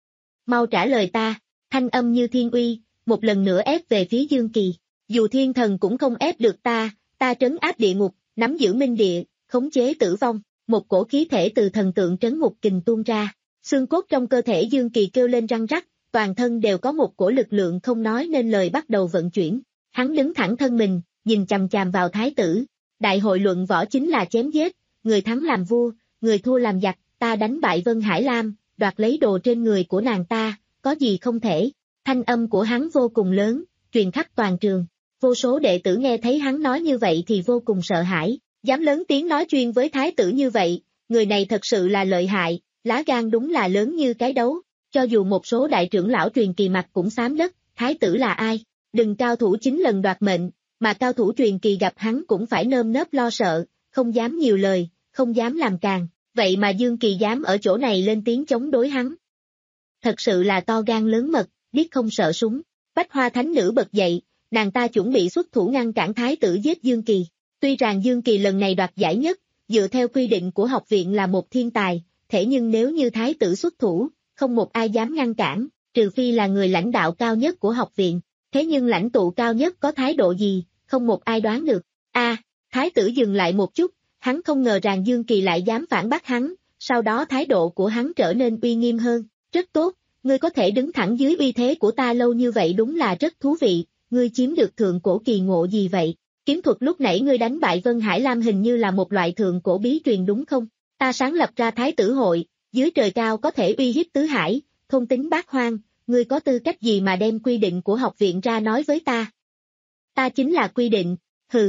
Mau trả lời ta, thanh âm như thiên uy, một lần nữa ép về phía Dương Kỳ, dù thiên thần cũng không ép được ta, ta trấn áp địa ngục, nắm giữ minh địa, khống chế tử vong, một cổ khí thể từ thần tượng trấn ngục kình tuôn ra, xương cốt trong cơ thể Dương Kỳ kêu lên răng rắc, toàn thân đều có một cổ lực lượng không nói nên lời bắt đầu vận chuyển, hắn đứng thẳng thân mình, nhìn chằm chằm vào thái tử, đại hội luận võ chính là chém giết, người thắng làm vua, người thua làm giặc, ta đánh bại Vân Hải Lam, đoạt lấy đồ trên người của nàng ta, có gì không thể, thanh âm của hắn vô cùng lớn, truyền khắp toàn trường. Vô số đệ tử nghe thấy hắn nói như vậy thì vô cùng sợ hãi, dám lớn tiếng nói chuyên với thái tử như vậy, người này thật sự là lợi hại, lá gan đúng là lớn như cái đấu, cho dù một số đại trưởng lão truyền kỳ mặt cũng xám đất, thái tử là ai, đừng cao thủ chín lần đoạt mệnh, mà cao thủ truyền kỳ gặp hắn cũng phải nơm nớp lo sợ, không dám nhiều lời, không dám làm càng, vậy mà Dương Kỳ dám ở chỗ này lên tiếng chống đối hắn. Thật sự là to gan lớn mật, biết không sợ súng, Bách Hoa Thánh Nữ bật dậy. Nàng ta chuẩn bị xuất thủ ngăn cản thái tử giết Dương Kỳ. Tuy rằng Dương Kỳ lần này đoạt giải nhất, dựa theo quy định của học viện là một thiên tài, thể nhưng nếu như thái tử xuất thủ, không một ai dám ngăn cản, trừ phi là người lãnh đạo cao nhất của học viện. Thế nhưng lãnh tụ cao nhất có thái độ gì, không một ai đoán được. A, thái tử dừng lại một chút, hắn không ngờ rằng Dương Kỳ lại dám phản bác hắn, sau đó thái độ của hắn trở nên uy nghiêm hơn. Rất tốt, ngươi có thể đứng thẳng dưới uy thế của ta lâu như vậy đúng là rất thú vị, ngươi chiếm được thượng cổ kỳ ngộ gì vậy? Kiếm thuật lúc nãy ngươi đánh bại Vân Hải Lam hình như là một loại thượng cổ bí truyền đúng không? Ta sáng lập ra thái tử hội, dưới trời cao có thể uy hiếp tứ hải, thôn tính bát hoang, ngươi có tư cách gì mà đem quy định của học viện ra nói với ta? Ta chính là quy định, hừ.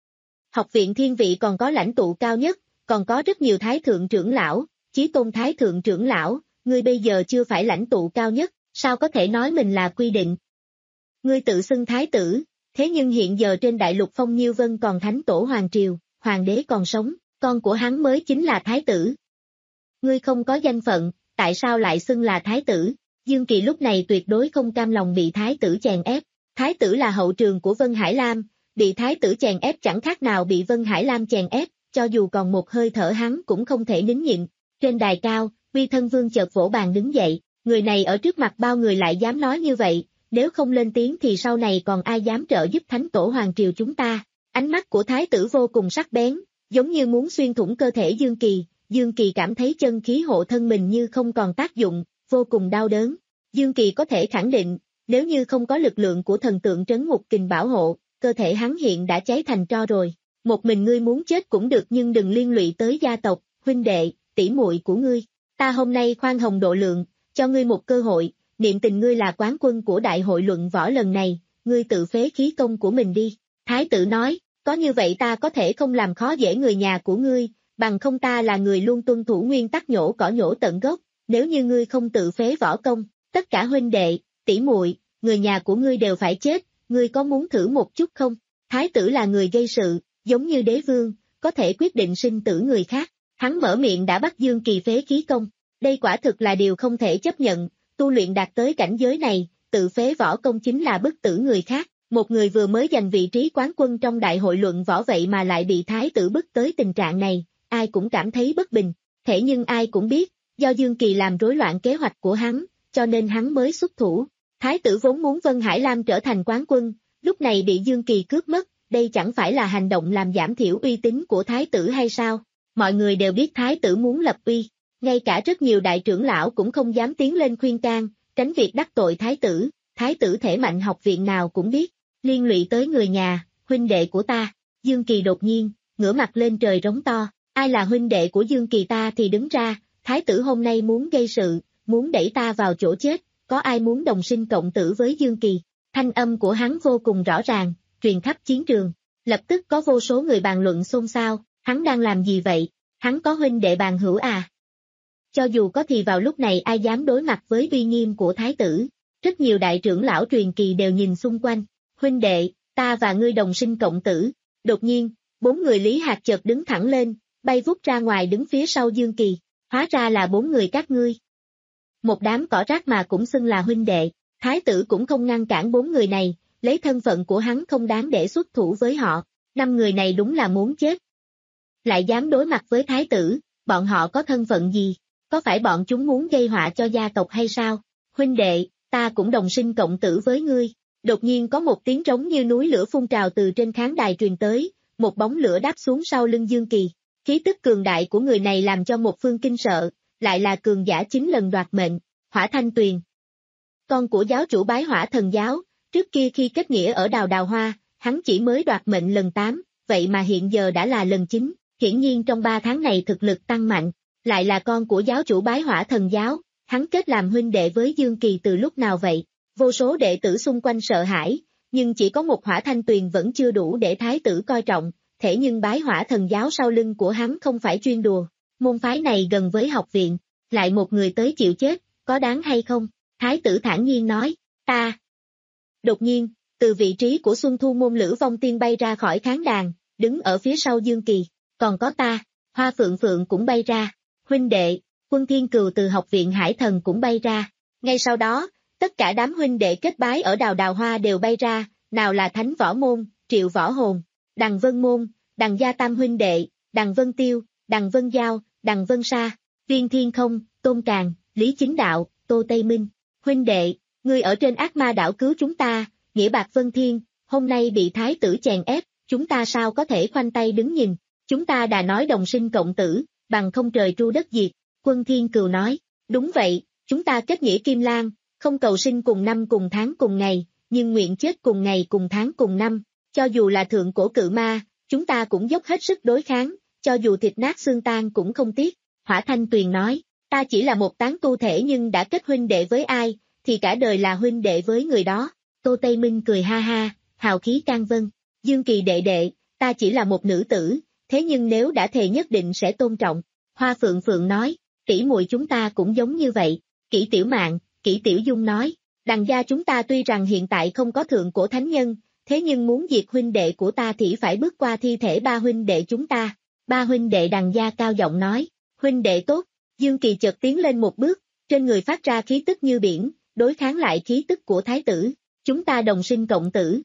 Học viện thiên vị còn có lãnh tụ cao nhất, còn có rất nhiều thái thượng trưởng lão, chí tôn thái thượng trưởng lão, ngươi bây giờ chưa phải lãnh tụ cao nhất, sao có thể nói mình là quy định? Ngươi tự xưng thái tử, thế nhưng hiện giờ trên đại lục Phong Nhiêu Vân còn thánh tổ hoàng triều, hoàng đế còn sống, con của hắn mới chính là thái tử. Ngươi không có danh phận, tại sao lại xưng là thái tử? Dương Kỳ lúc này tuyệt đối không cam lòng bị thái tử chèn ép. Thái tử là hậu trường của Vân Hải Lam, bị thái tử chèn ép chẳng khác nào bị Vân Hải Lam chèn ép, cho dù còn một hơi thở hắn cũng không thể nín nhịn. Trên đài cao, Uy Thân Vương chợt vỗ bàn đứng dậy, người này ở trước mặt bao người lại dám nói như vậy, nếu không lên tiếng thì sau này còn ai dám trợ giúp thánh tổ hoàng triều chúng ta. Ánh mắt của thái tử vô cùng sắc bén, giống như muốn xuyên thủng cơ thể Dương Kỳ, Dương Kỳ cảm thấy chân khí hộ thân mình như không còn tác dụng, vô cùng đau đớn. Dương Kỳ có thể khẳng định, nếu như không có lực lượng của thần tượng trấn ngục kình bảo hộ, cơ thể hắn hiện đã cháy thành tro rồi. Một mình ngươi muốn chết cũng được nhưng đừng liên lụy tới gia tộc, huynh đệ, tỷ muội của ngươi. Ta hôm nay khoan hồng độ lượng, cho ngươi một cơ hội, niệm tình ngươi là quán quân của đại hội luận võ lần này, ngươi tự phế khí công của mình đi. Thái tử nói, có như vậy ta có thể không làm khó dễ người nhà của ngươi, bằng không ta là người luôn tuân thủ nguyên tắc nhổ cỏ nhổ tận gốc, nếu như ngươi không tự phế võ công, tất cả huynh đệ, tỷ muội, người nhà của ngươi đều phải chết, ngươi có muốn thử một chút không? Thái tử là người gây sự, giống như đế vương, có thể quyết định sinh tử người khác, hắn mở miệng đã bắt Dương Kỳ phế khí công, đây quả thực là điều không thể chấp nhận, tu luyện đạt tới cảnh giới này, tự phế võ công chính là bức tử người khác, một người vừa mới giành vị trí quán quân trong đại hội luận võ vậy mà lại bị thái tử bức tới tình trạng này, ai cũng cảm thấy bất bình, thế nhưng ai cũng biết, do Dương Kỳ làm rối loạn kế hoạch của hắn, cho nên hắn mới xuất thủ. Thái tử vốn muốn Vân Hải Lam trở thành quán quân, lúc này bị Dương Kỳ cướp mất, đây chẳng phải là hành động làm giảm thiểu uy tín của thái tử hay sao? Mọi người đều biết thái tử muốn lập uy, ngay cả rất nhiều đại trưởng lão cũng không dám tiến lên khuyên can, tránh việc đắc tội thái tử, thái tử thể mạnh học viện nào cũng biết, liên lụy tới người nhà, huynh đệ của ta. Dương Kỳ đột nhiên, ngửa mặt lên trời rống to, ai là huynh đệ của Dương Kỳ ta thì đứng ra, thái tử hôm nay muốn gây sự, muốn đẩy ta vào chỗ chết, có ai muốn đồng sinh cộng tử với Dương Kỳ? Thanh âm của hắn vô cùng rõ ràng, truyền khắp chiến trường, lập tức có vô số người bàn luận xôn xao, hắn đang làm gì vậy? Hắn có huynh đệ bàn hữu à? Cho dù có thì vào lúc này ai dám đối mặt với uy nghiêm của thái tử? Rất nhiều đại trưởng lão truyền kỳ đều nhìn xung quanh, huynh đệ, ta và ngươi đồng sinh cộng tử. Đột nhiên, bốn người Lý Hạc chợt đứng thẳng lên, bay vút ra ngoài đứng phía sau Dương Kỳ, hóa ra là bốn người các ngươi. Một đám cỏ rác mà cũng xưng là huynh đệ, thái tử cũng không ngăn cản bốn người này, lấy thân phận của hắn không đáng để xuất thủ với họ, năm người này đúng là muốn chết. Lại dám đối mặt với thái tử, bọn họ có thân phận gì, có phải bọn chúng muốn gây họa cho gia tộc hay sao? Huynh đệ, ta cũng đồng sinh cộng tử với ngươi. Đột nhiên có một tiếng trống như núi lửa phun trào từ trên khán đài truyền tới, một bóng lửa đáp xuống sau lưng Dương Kỳ, khí tức cường đại của người này làm cho một phương kinh sợ, lại là cường giả chín lần đoạt mệnh, Hỏa Thanh Tuyền. Con của giáo chủ Bái Hỏa Thần Giáo, trước kia khi kết nghĩa ở Đào Đào Hoa, hắn chỉ mới đoạt mệnh lần tám, vậy mà hiện giờ đã là lần chín, hiển nhiên trong ba tháng này thực lực tăng mạnh, lại là con của giáo chủ Bái Hỏa Thần Giáo, hắn kết làm huynh đệ với Dương Kỳ từ lúc nào vậy? Vô số đệ tử xung quanh sợ hãi, nhưng chỉ có một Hỏa Thanh Tuyền vẫn chưa đủ để thái tử coi trọng, thế nhưng Bái Hỏa Thần Giáo sau lưng của hắn không phải chuyên đùa, môn phái này gần với học viện, lại một người tới chịu chết, có đáng hay không? Thái tử thản nhiên nói, ta. Đột nhiên, từ vị trí của Xuân Thu môn Lữ Vong Tiên bay ra khỏi khán đàn, đứng ở phía sau Dương Kỳ, còn có ta, Hoa Phượng Phượng cũng bay ra, huynh đệ, Quân Thiên Cừu từ học viện Hải Thần cũng bay ra, ngay sau đó, tất cả đám huynh đệ kết bái ở Đào Đào Hoa đều bay ra, nào là Thánh Võ Môn, Triệu Võ Hồn, Đằng Vân Môn, Đằng Gia Tam huynh đệ, Đằng Vân Tiêu, Đằng Vân Giao, Đằng Vân Sa, Viên Thiên Không, Tôn Càn, Lý Chính Đạo, Tô Tây Minh. Huynh đệ, ngươi ở trên ác ma đảo cứu chúng ta, nghĩa bạc vân thiên, hôm nay bị thái tử chèn ép, chúng ta sao có thể khoanh tay đứng nhìn, chúng ta đã nói đồng sinh cộng tử, bằng không trời tru đất diệt. Quân Thiên Cừu nói, đúng vậy, chúng ta kết nghĩa Kim Lan, không cầu sinh cùng năm cùng tháng cùng ngày, nhưng nguyện chết cùng ngày cùng tháng cùng năm, cho dù là thượng cổ cự ma, chúng ta cũng dốc hết sức đối kháng, cho dù thịt nát xương tan cũng không tiếc. Hỏa Thanh Tuyền nói, ta chỉ là một tán tu thể nhưng đã kết huynh đệ với ai, thì cả đời là huynh đệ với người đó. Tô Tây Minh cười ha ha, hào khí can vân, Dương Kỳ đệ đệ, ta chỉ là một nữ tử, thế nhưng nếu đã thề nhất định sẽ tôn trọng. Hoa Phượng Phượng nói, tỷ muội chúng ta cũng giống như vậy. Kỷ Tiểu Mạn, Kỷ Tiểu Dung nói, Đằng gia chúng ta tuy rằng hiện tại không có thượng cổ thánh nhân, thế nhưng muốn diệt huynh đệ của ta thì phải bước qua thi thể ba huynh đệ chúng ta. Ba huynh đệ Đằng gia cao giọng nói, huynh đệ tốt. Dương Kỳ chợt tiến lên một bước, trên người phát ra khí tức như biển, đối kháng lại khí tức của thái tử, chúng ta đồng sinh cộng tử.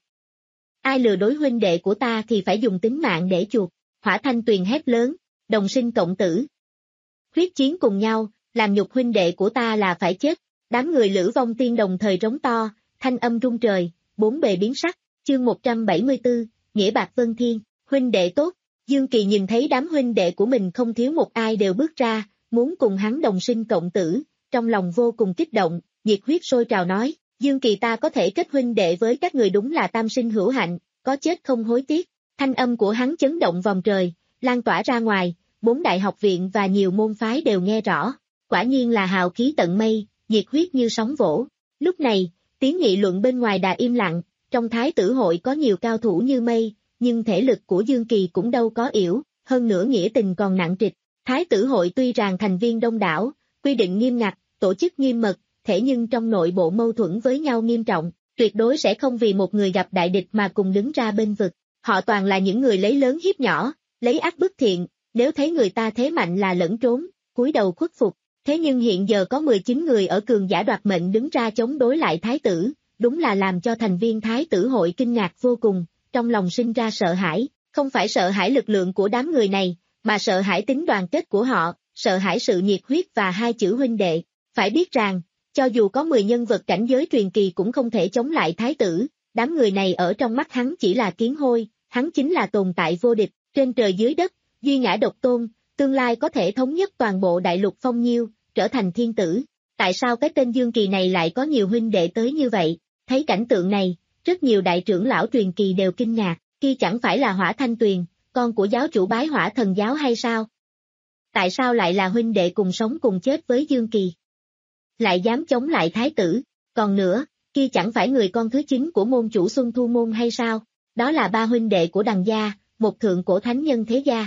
Ai lừa đối huynh đệ của ta thì phải dùng tính mạng để chuộc. Hỏa Thanh Tuyền hét lớn, đồng sinh cộng tử. Huyết chiến cùng nhau, làm nhục huynh đệ của ta là phải chết. Đám người Lữ Vong Tiên đồng thời rống to, thanh âm rung trời, bốn bề biến sắc. Chương một trăm bảy mươi tư, Nghĩa bạc vân thiên, huynh đệ tốt. Dương Kỳ nhìn thấy đám huynh đệ của mình không thiếu một ai đều bước ra, muốn cùng hắn đồng sinh cộng tử, trong lòng vô cùng kích động, nhiệt huyết sôi trào nói, Dương Kỳ ta có thể kết huynh đệ với các người đúng là tam sinh hữu hạnh, có chết không hối tiếc. Thanh âm của hắn chấn động vòng trời, lan tỏa ra ngoài, bốn đại học viện và nhiều môn phái đều nghe rõ, quả nhiên là hào khí tận mây, nhiệt huyết như sóng vỗ. Lúc này, tiếng nghị luận bên ngoài đã im lặng, trong thái tử hội có nhiều cao thủ như mây, nhưng thể lực của Dương Kỳ cũng đâu có yếu, hơn nữa nghĩa tình còn nặng trịch. Thái tử hội tuy rằng thành viên đông đảo, quy định nghiêm ngặt, tổ chức nghiêm mật, thế nhưng trong nội bộ mâu thuẫn với nhau nghiêm trọng, tuyệt đối sẽ không vì một người gặp đại địch mà cùng đứng ra bên vực. Họ toàn là những người lấy lớn hiếp nhỏ, lấy ác bức thiện, nếu thấy người ta thế mạnh là lẫn trốn, cúi đầu khuất phục. Thế nhưng hiện giờ có mười chín người ở cường giả đoạt mệnh đứng ra chống đối lại thái tử, đúng là làm cho thành viên thái tử hội kinh ngạc vô cùng, trong lòng sinh ra sợ hãi, không phải sợ hãi lực lượng của đám người này, mà sợ hãi tính đoàn kết của họ, sợ hãi sự nhiệt huyết và hai chữ huynh đệ. Phải biết rằng, cho dù có mười nhân vật cảnh giới truyền kỳ cũng không thể chống lại thái tử, đám người này ở trong mắt hắn chỉ là kiến hôi, hắn chính là tồn tại vô địch, trên trời dưới đất, duy ngã độc tôn, tương lai có thể thống nhất toàn bộ đại lục phong nhiêu, trở thành thiên tử. Tại sao cái tên Dương Kỳ này lại có nhiều huynh đệ tới như vậy? Thấy cảnh tượng này, rất nhiều đại trưởng lão truyền kỳ đều kinh ngạc, kia chẳng phải là Hỏa Thanh Tuyền, con của giáo chủ bái hỏa thần giáo hay sao? Tại sao lại là huynh đệ cùng sống cùng chết với Dương Kỳ? Lại dám chống lại thái tử, còn nữa, kia chẳng phải người con thứ chín của môn chủ Xuân Thu Môn hay sao? Đó là ba huynh đệ của Đằng gia, một thượng cổ thánh nhân thế gia.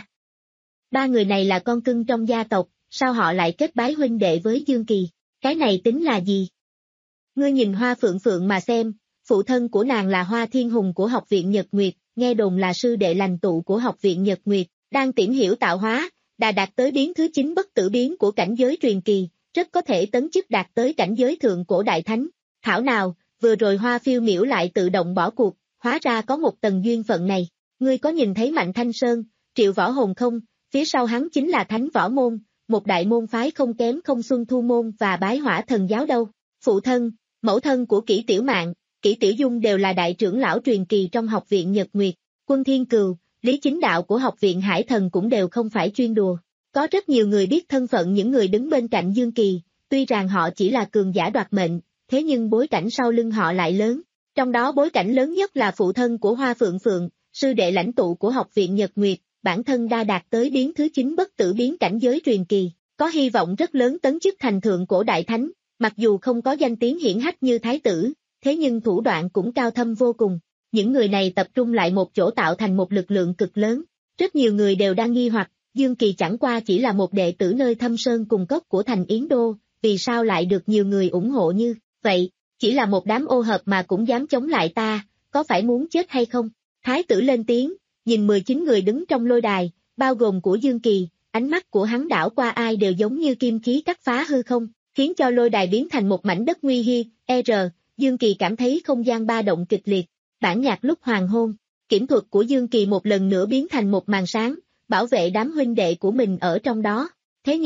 Ba người này là con cưng trong gia tộc, sao họ lại kết bái huynh đệ với Dương Kỳ? Cái này tính là gì? Ngươi nhìn Hoa Phượng Phượng mà xem, phụ thân của nàng là Hoa Thiên Hùng của học viện Nhật Nguyệt, nghe đồn là sư đệ lành tụ của học viện Nhật Nguyệt, đang tìm hiểu tạo hóa, đã đạt tới biến thứ chín bất tử biến của cảnh giới truyền kỳ, rất có thể tấn chức đạt tới cảnh giới thượng cổ đại thánh. Thảo nào, vừa rồi Hoa Phiêu Miểu lại tự động bỏ cuộc, hóa ra có một tầng duyên phận này. Ngươi có nhìn thấy Mạnh Thanh Sơn, Triệu Võ Hồn không? Phía sau hắn chính là Thánh Võ Môn, một đại môn phái không kém không Xuân Thu Môn và Bái Hỏa Thần Giáo đâu. Phụ thân, mẫu thân của Kỷ Tiểu Mạn, Kỷ Tiểu Dung đều là đại trưởng lão truyền kỳ trong học viện Nhật Nguyệt, Quân Thiên Cừu, Lý Chính Đạo của học viện Hải Thần cũng đều không phải chuyên đùa. Có rất nhiều người biết thân phận những người đứng bên cạnh Dương Kỳ, tuy rằng họ chỉ là cường giả đoạt mệnh, thế nhưng bối cảnh sau lưng họ lại lớn. Trong đó bối cảnh lớn nhất là phụ thân của Hoa Phượng Phượng, sư đệ lãnh tụ của học viện Nhật Nguyệt, bản thân đã đạt tới biến thứ chín bất tử biến cảnh giới truyền kỳ, có hy vọng rất lớn tấn chức thành thượng cổ đại thánh, mặc dù không có danh tiếng hiển hách như thái tử, thế nhưng thủ đoạn cũng cao thâm vô cùng. Những người này tập trung lại một chỗ tạo thành một lực lượng cực lớn. Rất nhiều người đều đang nghi hoặc, Dương Kỳ chẳng qua chỉ là một đệ tử nơi thâm sơn cùng cốc của thành Yến Đô, vì sao lại được nhiều người ủng hộ như vậy, chỉ là một đám ô hợp mà cũng dám chống lại ta, có phải muốn chết hay không? Thái tử lên tiếng, nhìn mười chín người đứng trong lôi đài, bao gồm của Dương Kỳ, ánh mắt của hắn đảo qua ai đều giống như kim khí cắt phá hư không, khiến cho lôi đài biến thành một mảnh đất nguy hi, R, Dương Kỳ cảm thấy không gian ba động kịch liệt. Bản nhạc lúc hoàng hôn, kiểm thuật của Dương Kỳ một lần nữa biến thành một màn sáng, bảo vệ đám huynh đệ của mình ở trong đó. Thế nhưng,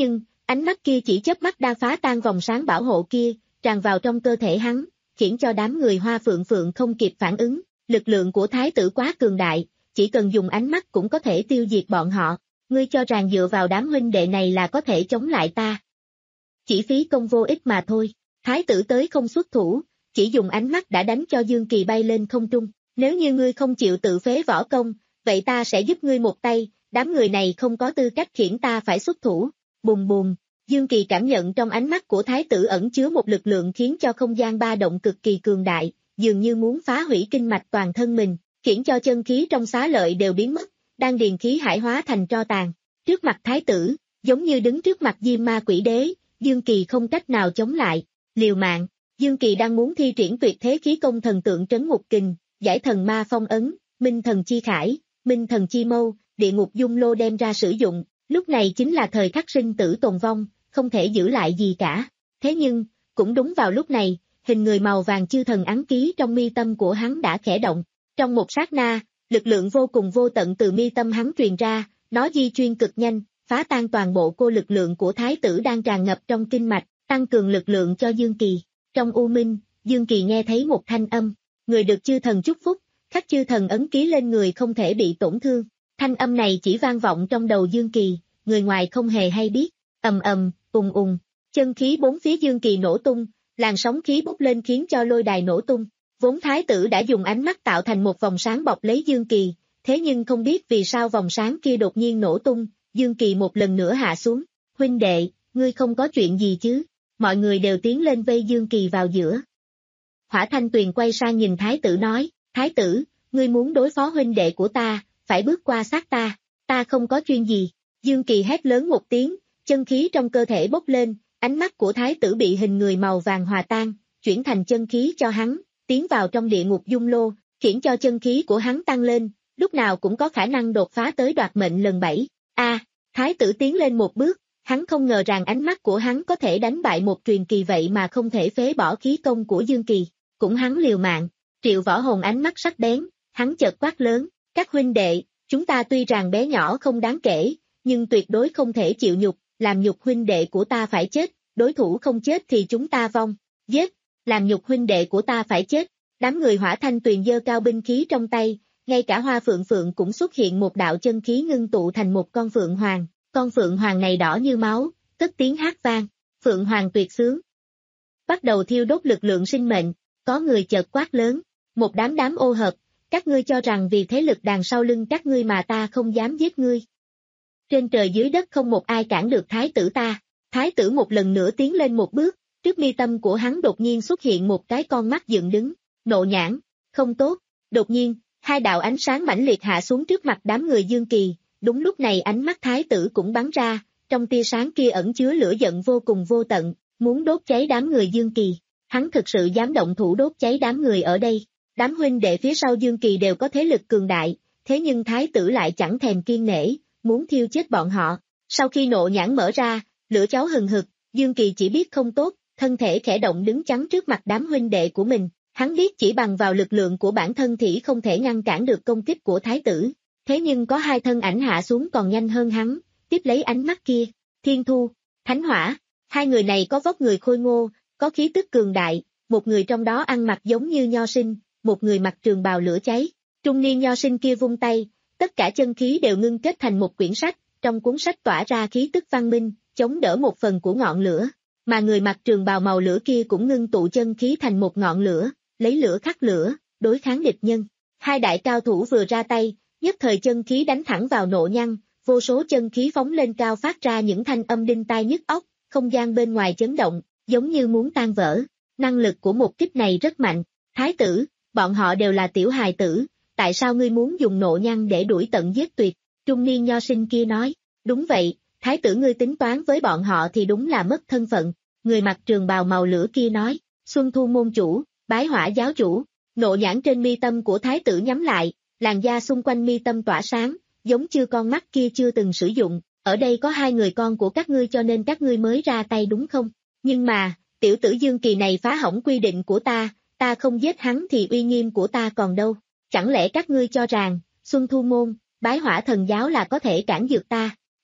Ánh mắt kia chỉ chớp mắt đã phá tan vòng sáng bảo hộ kia, tràn vào trong cơ thể hắn, khiến cho đám người Hoa Phượng Phượng không kịp phản ứng, lực lượng của thái tử quá cường đại, chỉ cần dùng ánh mắt cũng có thể tiêu diệt bọn họ, ngươi cho rằng dựa vào đám huynh đệ này là có thể chống lại ta. Chỉ phí công vô ích mà thôi, thái tử tới không xuất thủ, chỉ dùng ánh mắt đã đánh cho Dương Kỳ bay lên không trung, nếu như ngươi không chịu tự phế võ công, vậy ta sẽ giúp ngươi một tay, đám người này không có tư cách khiển ta phải xuất thủ, bùm bùm. Dương Kỳ cảm nhận trong ánh mắt của thái tử ẩn chứa một lực lượng khiến cho không gian ba động cực kỳ cường đại, dường như muốn phá hủy kinh mạch toàn thân mình, khiến cho chân khí trong xá lợi đều biến mất, đan điền khí hải hóa thành tro tàn. Trước mặt thái tử, giống như đứng trước mặt Diêm Ma Quỷ Đế, Dương Kỳ không cách nào chống lại, liều mạng. Dương Kỳ đang muốn thi triển tuyệt thế khí công thần tượng trấn ngục kình, giải thần ma phong ấn, minh thần chi khải, minh thần chi mâu, địa ngục dung lô đem ra sử dụng, lúc này chính là thời khắc sinh tử tồn vong, không thể giữ lại gì cả. Thế nhưng, cũng đúng vào lúc này, hình người màu vàng chư thần ấn ký trong mi tâm của hắn đã khẽ động. Trong một sát na, lực lượng vô cùng vô tận từ mi tâm hắn truyền ra, nó di chuyên cực nhanh, phá tan toàn bộ cô lực lượng của thái tử đang tràn ngập trong kinh mạch, tăng cường lực lượng cho Dương Kỳ. Trong u minh, Dương Kỳ nghe thấy một thanh âm, người được chư thần chúc phúc, khắc chư thần ấn ký lên người không thể bị tổn thương. Thanh âm này chỉ vang vọng trong đầu Dương Kỳ, người ngoài không hề hay biết. Ầm ầm, ùng ùng, chân khí bốn phía Dương Kỳ nổ tung, làn sóng khí bốc lên khiến cho lôi đài nổ tung. Vốn thái tử đã dùng ánh mắt tạo thành một vòng sáng bọc lấy Dương Kỳ, thế nhưng không biết vì sao vòng sáng kia đột nhiên nổ tung, Dương Kỳ một lần nữa hạ xuống. Huynh đệ, ngươi không có chuyện gì chứ? Mọi người đều tiến lên vây Dương Kỳ vào giữa. Hỏa Thanh Tuyền quay sang nhìn thái tử nói, thái tử, ngươi muốn đối phó huynh đệ của ta, phải bước qua xác ta, ta không có chuyện gì. Dương Kỳ hét lớn một tiếng, chân khí trong cơ thể bốc lên, ánh mắt của thái tử bị hình người màu vàng hòa tan, chuyển thành chân khí cho hắn, tiến vào trong địa ngục dung lô, khiến cho chân khí của hắn tăng lên, lúc nào cũng có khả năng đột phá tới đoạt mệnh lần bảy. A, thái tử tiến lên một bước, hắn không ngờ rằng ánh mắt của hắn có thể đánh bại một truyền kỳ vậy mà không thể phế bỏ khí công của Dương Kỳ, cũng hắn liều mạng. Triệu Võ Hồn ánh mắt sắc bén, hắn chợt quát lớn, các huynh đệ, chúng ta tuy rằng bé nhỏ không đáng kể, nhưng tuyệt đối không thể chịu nhục, làm nhục huynh đệ của ta phải chết, đối thủ không chết thì chúng ta vong, giết, làm nhục huynh đệ của ta phải chết. Đám người Hỏa Thanh Tuyền giơ cao binh khí trong tay, ngay cả Hoa Phượng Phượng cũng xuất hiện một đạo chân khí ngưng tụ thành một con phượng hoàng, con phượng hoàng này đỏ như máu, cất tiếng hát vang, phượng hoàng tuyệt sướng. Bắt đầu thiêu đốt lực lượng sinh mệnh, có người chợt quát lớn, một đám đám ô hợp, các ngươi cho rằng vì thế lực đằng sau lưng các ngươi mà ta không dám giết ngươi. Trên trời dưới đất không một ai cản được thái tử ta. Thái tử một lần nữa tiến lên một bước, trước mi tâm của hắn đột nhiên xuất hiện một cái con mắt dựng đứng, nộ nhãn, không tốt. Đột nhiên, hai đạo ánh sáng mãnh liệt hạ xuống trước mặt đám người Dương Kỳ, đúng lúc này ánh mắt thái tử cũng bắn ra, trong tia sáng kia ẩn chứa lửa giận vô cùng vô tận, muốn đốt cháy đám người Dương Kỳ. Hắn thực sự dám động thủ đốt cháy đám người ở đây. Đám huynh đệ phía sau Dương Kỳ đều có thế lực cường đại, thế nhưng thái tử lại chẳng thèm kiêng nể, muốn thiêu chết bọn họ. Sau khi nộ nhãn mở ra, lửa cháu hừng hực, Dương Kỳ chỉ biết không tốt, thân thể khẽ động đứng chắn trước mặt đám huynh đệ của mình. Hắn biết chỉ bằng vào lực lượng của bản thân thì không thể ngăn cản được công kích của thái tử. Thế nhưng có hai thân ảnh hạ xuống còn nhanh hơn hắn, tiếp lấy ánh mắt kia. Thiên Thu, Thánh Hỏa, hai người này có vóc người khôi ngô, có khí tức cường đại, một người trong đó ăn mặc giống như nho sinh, một người mặc trường bào lửa cháy. Trung niên nho sinh kia vung tay, tất cả chân khí đều ngưng kết thành một quyển sách, trong cuốn sách tỏa ra khí tức văn minh, chống đỡ một phần của ngọn lửa, mà người mặc trường bào màu lửa kia cũng ngưng tụ chân khí thành một ngọn lửa, lấy lửa khắc lửa, đối kháng địch nhân. Hai đại cao thủ vừa ra tay, nhất thời chân khí đánh thẳng vào nộ nhăn, vô số chân khí phóng lên cao phát ra những thanh âm đinh tai nhức óc, không gian bên ngoài chấn động, giống như muốn tan vỡ. Năng lực của một kích này rất mạnh. Thái tử, bọn họ đều là tiểu hài tử, tại sao ngươi muốn dùng nộ nhăn để đuổi tận giết tuyệt? Trung niên nho sinh kia nói, đúng vậy, thái tử ngươi tính toán với bọn họ thì đúng là mất thân phận. Người mặc trường bào màu lửa kia nói, Xuân Thu môn chủ, Bái Hỏa giáo chủ. Nộ nhãn trên mi tâm của thái tử nhắm lại, làn da xung quanh mi tâm tỏa sáng, giống như con mắt kia chưa từng sử dụng. Ở đây có hai người con của các ngươi cho nên các ngươi mới ra tay đúng không? Nhưng mà, tiểu tử Dương Kỳ này phá hỏng quy định của ta, ta không giết hắn thì uy nghiêm của ta còn đâu. Chẳng lẽ các ngươi cho rằng, Xuân Thu môn, Bái Hỏa thần giáo là có thể cản dược ta?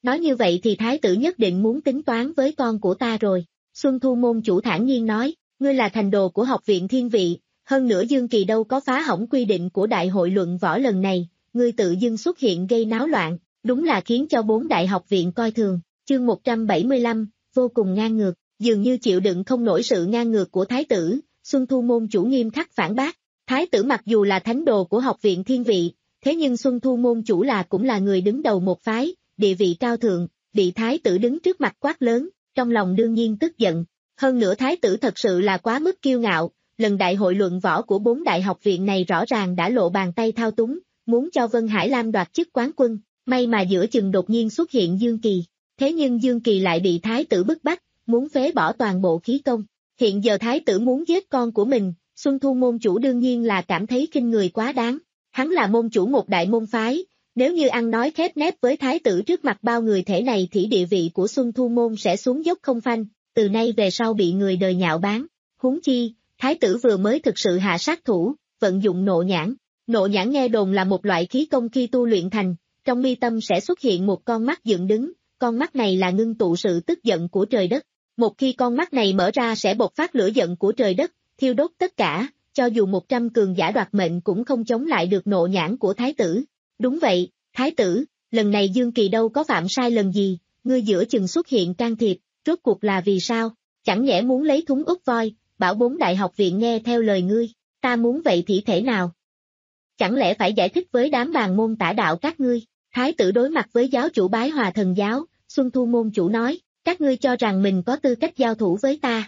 nói như vậy thì thái tử nhất định muốn tính toán với con của ta rồi. Xuân Thu môn chủ thản nhiên nói, ngươi là thành đồ của học viện thiên vị, hơn nữa Dương Kỳ đâu có phá hỏng quy định của đại hội luận võ lần này, ngươi tự dưng xuất hiện gây náo loạn, đúng là khiến cho bốn đại học viện coi thường. Chương một trăm bảy mươi lăm, vô cùng ngang ngược, dường như chịu đựng không nổi sự ngang ngược của thái tử, Xuân Thu môn chủ nghiêm khắc phản bác. Thái tử mặc dù là thánh đồ của học viện thiên vị, thế nhưng Xuân Thu môn chủ là cũng là người đứng đầu một phái, địa vị cao thượng, bị thái tử đứng trước mặt quát lớn, trong lòng đương nhiên tức giận. Hơn nữa thái tử thật sự là quá mức kiêu ngạo, lần đại hội luận võ của bốn đại học viện này rõ ràng đã lộ bàn tay thao túng, muốn cho Vân Hải Lam đoạt chức quán quân, may mà giữa chừng đột nhiên xuất hiện Dương Kỳ. Thế nhưng Dương Kỳ lại bị thái tử bức bách, muốn phế bỏ toàn bộ khí công. Hiện giờ thái tử muốn giết con của mình, Xuân Thu môn chủ đương nhiên là cảm thấy khinh người quá đáng. Hắn là môn chủ một đại môn phái, nếu như ăn nói khép nép với thái tử trước mặt bao người thể này thì địa vị của Xuân Thu môn sẽ xuống dốc không phanh, từ nay về sau bị người đời nhạo báng. Huống chi, thái tử vừa mới thực sự hạ sát thủ, vận dụng nộ nhãn. Nộ nhãn nghe đồn là một loại khí công khi tu luyện thành, trong mi tâm sẽ xuất hiện một con mắt dựng đứng, con mắt này là ngưng tụ sự tức giận của trời đất. Một khi con mắt này mở ra sẽ bộc phát lửa giận của trời đất, thiêu đốt tất cả, cho dù một trăm cường giả đoạt mệnh cũng không chống lại được nộ nhãn của thái tử. Đúng vậy, thái tử, lần này Dương Kỳ đâu có phạm sai lần gì, ngươi giữa chừng xuất hiện can thiệp, rốt cuộc là vì sao? Chẳng nhẽ muốn lấy thúng úp voi, bảo bốn đại học viện nghe theo lời ngươi, ta muốn vậy thì thể nào? Chẳng lẽ phải giải thích với đám bàn môn tả đạo các ngươi? Thái tử đối mặt với giáo chủ Bái Hòa Thần giáo, Xuân Thu môn chủ nói, các ngươi cho rằng mình có tư cách giao thủ với ta.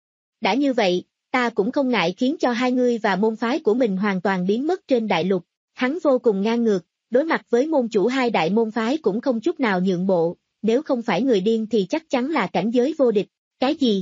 Đã như vậy, ta cũng không ngại khiến cho hai ngươi và môn phái của mình hoàn toàn biến mất trên đại lục. Hắn vô cùng ngang ngược, đối mặt với môn chủ hai đại môn phái cũng không chút nào nhượng bộ, nếu không phải người điên thì chắc chắn là cảnh giới vô địch. Cái gì?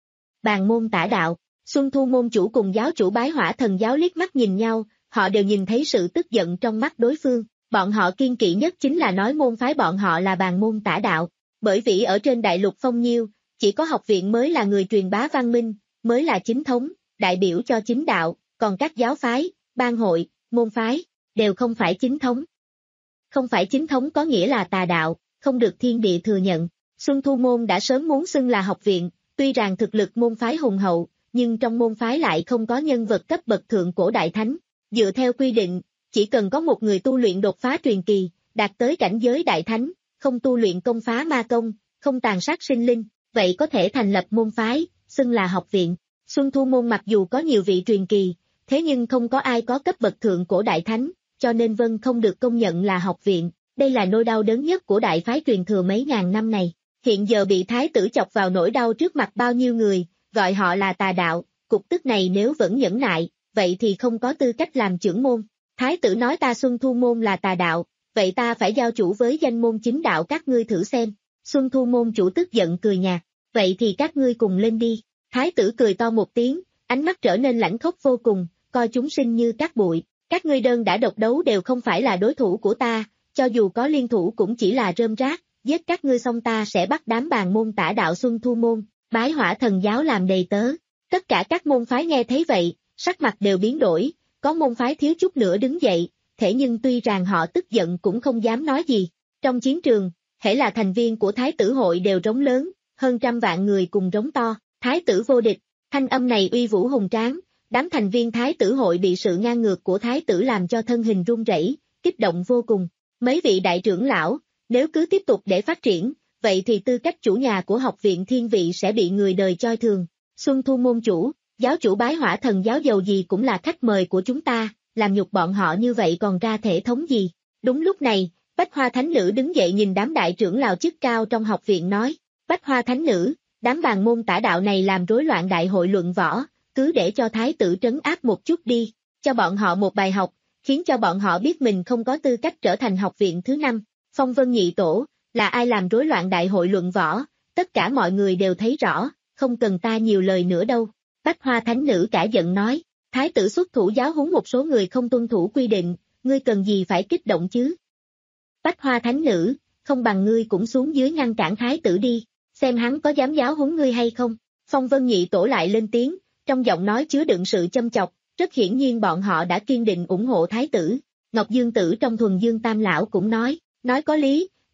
Bàn môn tả đạo, Xuân Thu môn chủ cùng giáo chủ Bái Hỏa Thần giáo liếc mắt nhìn nhau, họ đều nhìn thấy sự tức giận trong mắt đối phương, bọn họ kiên kỵ nhất chính là nói môn phái bọn họ là bàn môn tả đạo, bởi vì ở trên đại lục phong nhiêu, chỉ có học viện mới là người truyền bá văn minh, mới là chính thống, đại biểu cho chính đạo, còn các giáo phái, ban hội, môn phái, đều không phải chính thống. Không phải chính thống có nghĩa là tà đạo, không được thiên địa thừa nhận. Xuân Thu môn đã sớm muốn xưng là học viện, tuy rằng thực lực môn phái hùng hậu, nhưng trong môn phái lại không có nhân vật cấp bậc thượng cổ đại thánh. Dựa theo quy định, chỉ cần có một người tu luyện đột phá truyền kỳ, đạt tới cảnh giới đại thánh, không tu luyện công phá ma công, không tàn sát sinh linh, vậy có thể thành lập môn phái, xưng là học viện. Xuân Thu môn mặc dù có nhiều vị truyền kỳ, thế nhưng không có ai có cấp bậc thượng cổ đại thánh, cho nên Vân không được công nhận là học viện. Đây là nỗi đau đớn nhất của đại phái truyền thừa mấy ngàn năm này. Hiện giờ bị thái tử chọc vào nỗi đau trước mặt bao nhiêu người, gọi họ là tà đạo, cục tức này nếu vẫn nhẫn nại, vậy thì không có tư cách làm trưởng môn. Thái tử nói ta Xuân Thu môn là tà đạo, vậy ta phải giao chủ với danh môn chính đạo các ngươi thử xem. Xuân Thu môn chủ tức giận cười nhạt, vậy thì các ngươi cùng lên đi. Thái tử cười to một tiếng, ánh mắt trở nên lãnh khốc vô cùng, coi chúng sinh như cát bụi. Các ngươi đơn đã độc đấu đều không phải là đối thủ của ta, cho dù có liên thủ cũng chỉ là rơm rác, giết các ngươi xong ta sẽ bắt đám bàn môn tả đạo Xuân Thu môn, Bái Hỏa Thần giáo làm đầy tớ. Tất cả các môn phái nghe thấy vậy, sắc mặt đều biến đổi, có môn phái thiếu chút nữa đứng dậy, thế nhưng tuy rằng họ tức giận cũng không dám nói gì. Trong chiến trường, hễ là thành viên của Thái tử hội đều rống lớn, hơn trăm vạn người cùng rống to, Thái tử vô địch, thanh âm này uy vũ hùng tráng, đám thành viên Thái tử hội bị sự ngang ngược của Thái tử làm cho thân hình run rẩy, kích động vô cùng. Mấy vị đại trưởng lão, nếu cứ tiếp tục để phát triển, vậy thì tư cách chủ nhà của học viện thiên vị sẽ bị người đời coi thường. Xuân Thu môn chủ, giáo chủ Bái Hỏa Thần giáo dầu gì cũng là khách mời của chúng ta, làm nhục bọn họ như vậy còn ra thể thống gì. Đúng lúc này, Bách Hoa Thánh Nữ đứng dậy nhìn đám đại trưởng lão chức cao trong học viện nói, Bách Hoa Thánh Nữ, đám bàn môn tả đạo này làm rối loạn đại hội luận võ, cứ để cho thái tử trấn áp một chút đi, cho bọn họ một bài học, khiến cho bọn họ biết mình không có tư cách trở thành học viện thứ năm. Phong Vân Nhị Tổ, là ai làm rối loạn đại hội luận võ, tất cả mọi người đều thấy rõ, không cần ta nhiều lời nữa đâu. Bách Hoa Thánh Nữ cả giận nói, thái tử xuất thủ giáo huấn một số người không tuân thủ quy định, ngươi cần gì phải kích động chứ? Bách Hoa Thánh Nữ, không bằng ngươi cũng xuống dưới ngăn cản thái tử đi, xem hắn có dám giáo huấn ngươi hay không. Phong Vân Nhị Tổ lại lên tiếng, trong giọng nói chứa đựng sự châm chọc, rất hiển nhiên bọn họ đã kiên định ủng hộ thái tử. Ngọc Dương Tử trong Thuần Dương Tam Lão cũng nói, nói có lý,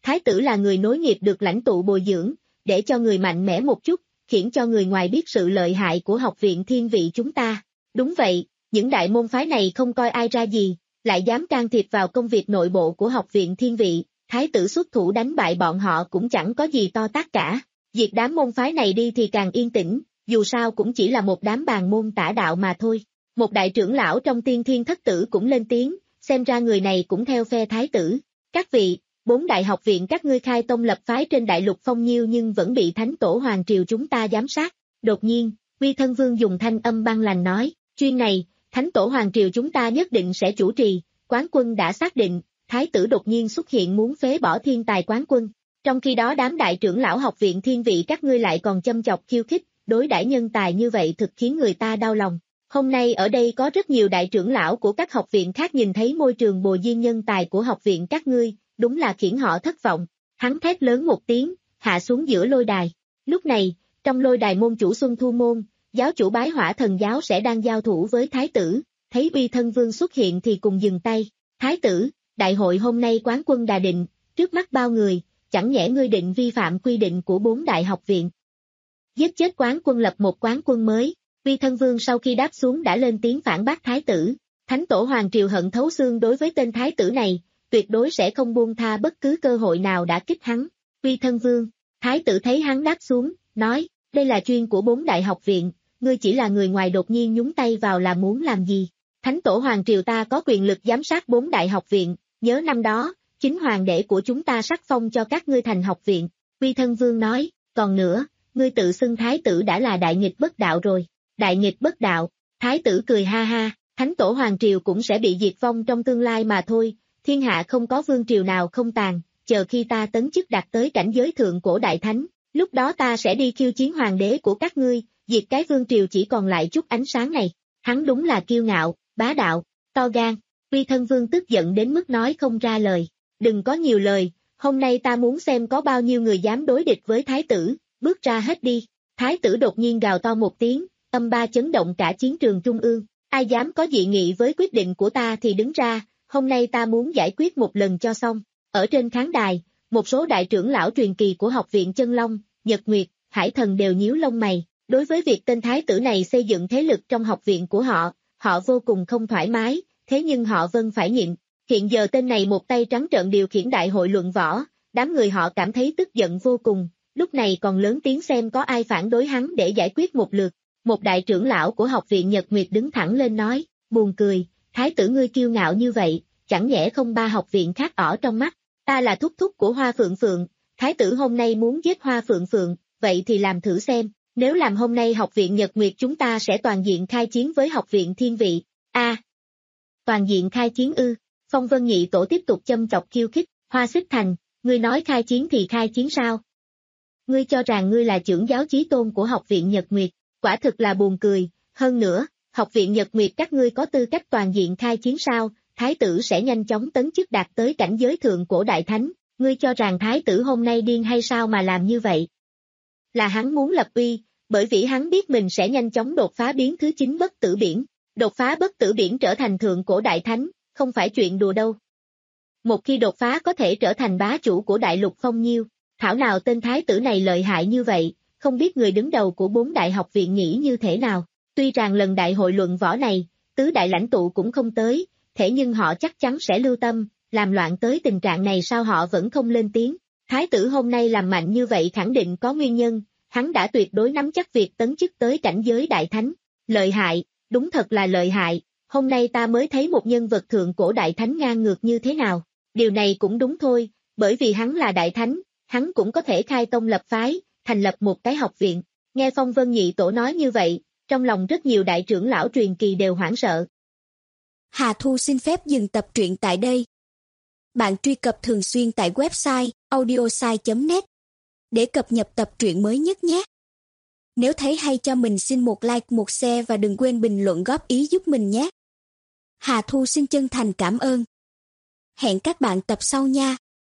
Thái tử là người nối nghiệp được lãnh tụ bồi dưỡng, để cho người mạnh mẽ một chút, khiến cho người ngoài biết sự lợi hại của học viện thiên vị chúng ta. Đúng vậy, những đại môn phái này không coi ai ra gì, lại dám can thiệp vào công việc nội bộ của học viện thiên vị, thái tử xuất thủ đánh bại bọn họ cũng chẳng có gì to tát cả. Diệt đám môn phái này đi thì càng yên tĩnh, dù sao cũng chỉ là một đám bàn môn tả đạo mà thôi. Một đại trưởng lão trong tiên thiên thất tử cũng lên tiếng, xem ra người này cũng theo phe thái tử. Các vị, bốn đại học viện các ngươi khai tông lập phái trên đại lục phong nhiêu nhưng vẫn bị thánh tổ hoàng triều chúng ta giám sát. Đột nhiên, Uy Thân Vương dùng thanh âm băng lành nói, chuyên này, thánh tổ hoàng triều chúng ta nhất định sẽ chủ trì, quán quân đã xác định, thái tử đột nhiên xuất hiện muốn phế bỏ thiên tài quán quân. Trong khi đó đám đại trưởng lão học viện thiên vị các ngươi lại còn châm chọc khiêu khích, đối đãi nhân tài như vậy thực khiến người ta đau lòng. Hôm nay ở đây có rất nhiều đại trưởng lão của các học viện khác nhìn thấy môi trường bồi dưỡng nhân tài của học viện các ngươi, đúng là khiến họ thất vọng. Hắn thét lớn một tiếng, hạ xuống giữa lôi đài. Lúc này, trong lôi đài môn chủ Xuân Thu Môn, giáo chủ Bái Hỏa Thần giáo sẽ đang giao thủ với thái tử, thấy Uy Thân Vương xuất hiện thì cùng dừng tay. Thái tử, đại hội hôm nay quán quân đã định, trước mắt bao người, chẳng nhẽ ngươi định vi phạm quy định của bốn đại học viện. Giết chết quán quân lập một quán quân mới. Uy Thân Vương sau khi đáp xuống đã lên tiếng phản bác thái tử. Thánh tổ hoàng triều hận thấu xương đối với tên thái tử này, tuyệt đối sẽ không buông tha bất cứ cơ hội nào đã kích hắn. Uy Thân Vương, thái tử thấy hắn đáp xuống, nói, đây là chuyên của bốn đại học viện, ngươi chỉ là người ngoài đột nhiên nhúng tay vào là muốn làm gì? Thánh tổ hoàng triều ta có quyền lực giám sát bốn đại học viện, nhớ năm đó, chính hoàng đế của chúng ta sắc phong cho các ngươi thành học viện. Uy Thân Vương nói, còn nữa, ngươi tự xưng thái tử đã là đại nghịch bất đạo rồi. Đại nghịch bất đạo, thái tử cười ha ha, thánh tổ hoàng triều cũng sẽ bị diệt vong trong tương lai mà thôi, thiên hạ không có vương triều nào không tàn, chờ khi ta tấn chức đạt tới cảnh giới thượng cổ đại thánh, lúc đó ta sẽ đi khiêu chiến hoàng đế của các ngươi, diệt cái vương triều chỉ còn lại chút ánh sáng này. Hắn đúng là kiêu ngạo, bá đạo, to gan. Uy Thân Vương tức giận đến mức nói không ra lời. Đừng có nhiều lời, hôm nay ta muốn xem có bao nhiêu người dám đối địch với thái tử, bước ra hết đi. Thái tử đột nhiên gào to một tiếng, âm ba chấn động cả chiến trường trung ương. Ai dám có dị nghị với quyết định của ta thì đứng ra, hôm nay ta muốn giải quyết một lần cho xong. Ở trên khán đài, một số đại trưởng lão truyền kỳ của học viện Chân Long, Nhật Nguyệt, Hải Thần đều nhíu lông mày. Đối với việc tên thái tử này xây dựng thế lực trong học viện của họ, họ vô cùng không thoải mái, thế nhưng họ vẫn phải nhịn. Hiện giờ tên này một tay trắng trợn điều khiển đại hội luận võ, đám người họ cảm thấy tức giận vô cùng, lúc này còn lớn tiếng xem có ai phản đối hắn để giải quyết một lượt. Một đại trưởng lão của học viện Nhật Nguyệt đứng thẳng lên nói, buồn cười, thái tử ngươi kiêu ngạo như vậy, chẳng nhẽ không ba học viện khác ở trong mắt, ta là thúc thúc của Hoa Phượng Phượng, thái tử hôm nay muốn giết Hoa Phượng Phượng, vậy thì làm thử xem, nếu làm hôm nay học viện Nhật Nguyệt chúng ta sẽ toàn diện khai chiến với học viện Thiên Vị. A, à, toàn diện khai chiến ư? Phong Vân Nhị Tổ tiếp tục châm chọc khiêu khích, Hoa Xích Thành, ngươi nói khai chiến thì khai chiến sao? Ngươi cho rằng ngươi là trưởng giáo chí tôn của học viện Nhật Nguyệt, quả thực là buồn cười, hơn nữa, học viện Nhật Nguyệt các ngươi có tư cách toàn diện khai chiến sao, thái tử sẽ nhanh chóng tấn chức đạt tới cảnh giới thượng cổ đại thánh, ngươi cho rằng thái tử hôm nay điên hay sao mà làm như vậy? Là hắn muốn lập uy, bởi vì hắn biết mình sẽ nhanh chóng đột phá biến thứ chín bất tử biển, đột phá bất tử biển trở thành thượng cổ đại thánh, không phải chuyện đùa đâu. Một khi đột phá có thể trở thành bá chủ của đại lục phong nhiêu, thảo nào tên thái tử này lợi hại như vậy, không biết người đứng đầu của bốn đại học viện nghĩ như thế nào. Tuy rằng lần đại hội luận võ này, tứ đại lãnh tụ cũng không tới, thế nhưng họ chắc chắn sẽ lưu tâm, làm loạn tới tình trạng này sao họ vẫn không lên tiếng. Thái tử hôm nay làm mạnh như vậy khẳng định có nguyên nhân, hắn đã tuyệt đối nắm chắc việc tấn chức tới cảnh giới đại thánh. Lợi hại, đúng thật là lợi hại, hôm nay ta mới thấy một nhân vật thượng cổ đại thánh ngang ngược như thế nào. Điều này cũng đúng thôi, bởi vì hắn là đại thánh, hắn cũng có thể khai tông lập phái, thành lập một cái học viện. Nghe Phong Vân Nhị Tổ nói như vậy, trong lòng rất nhiều đại trưởng lão truyền kỳ đều hoảng sợ.
Hà Thu xin phép dừng tập truyện tại đây. Bạn truy cập thường xuyên tại website audiosai chấm net để cập nhật tập truyện mới nhất nhé. Nếu thấy hay cho mình xin một like, một share và đừng quên bình luận góp ý giúp mình nhé. Hà Thu xin chân thành cảm ơn. Hẹn các bạn tập sau nha.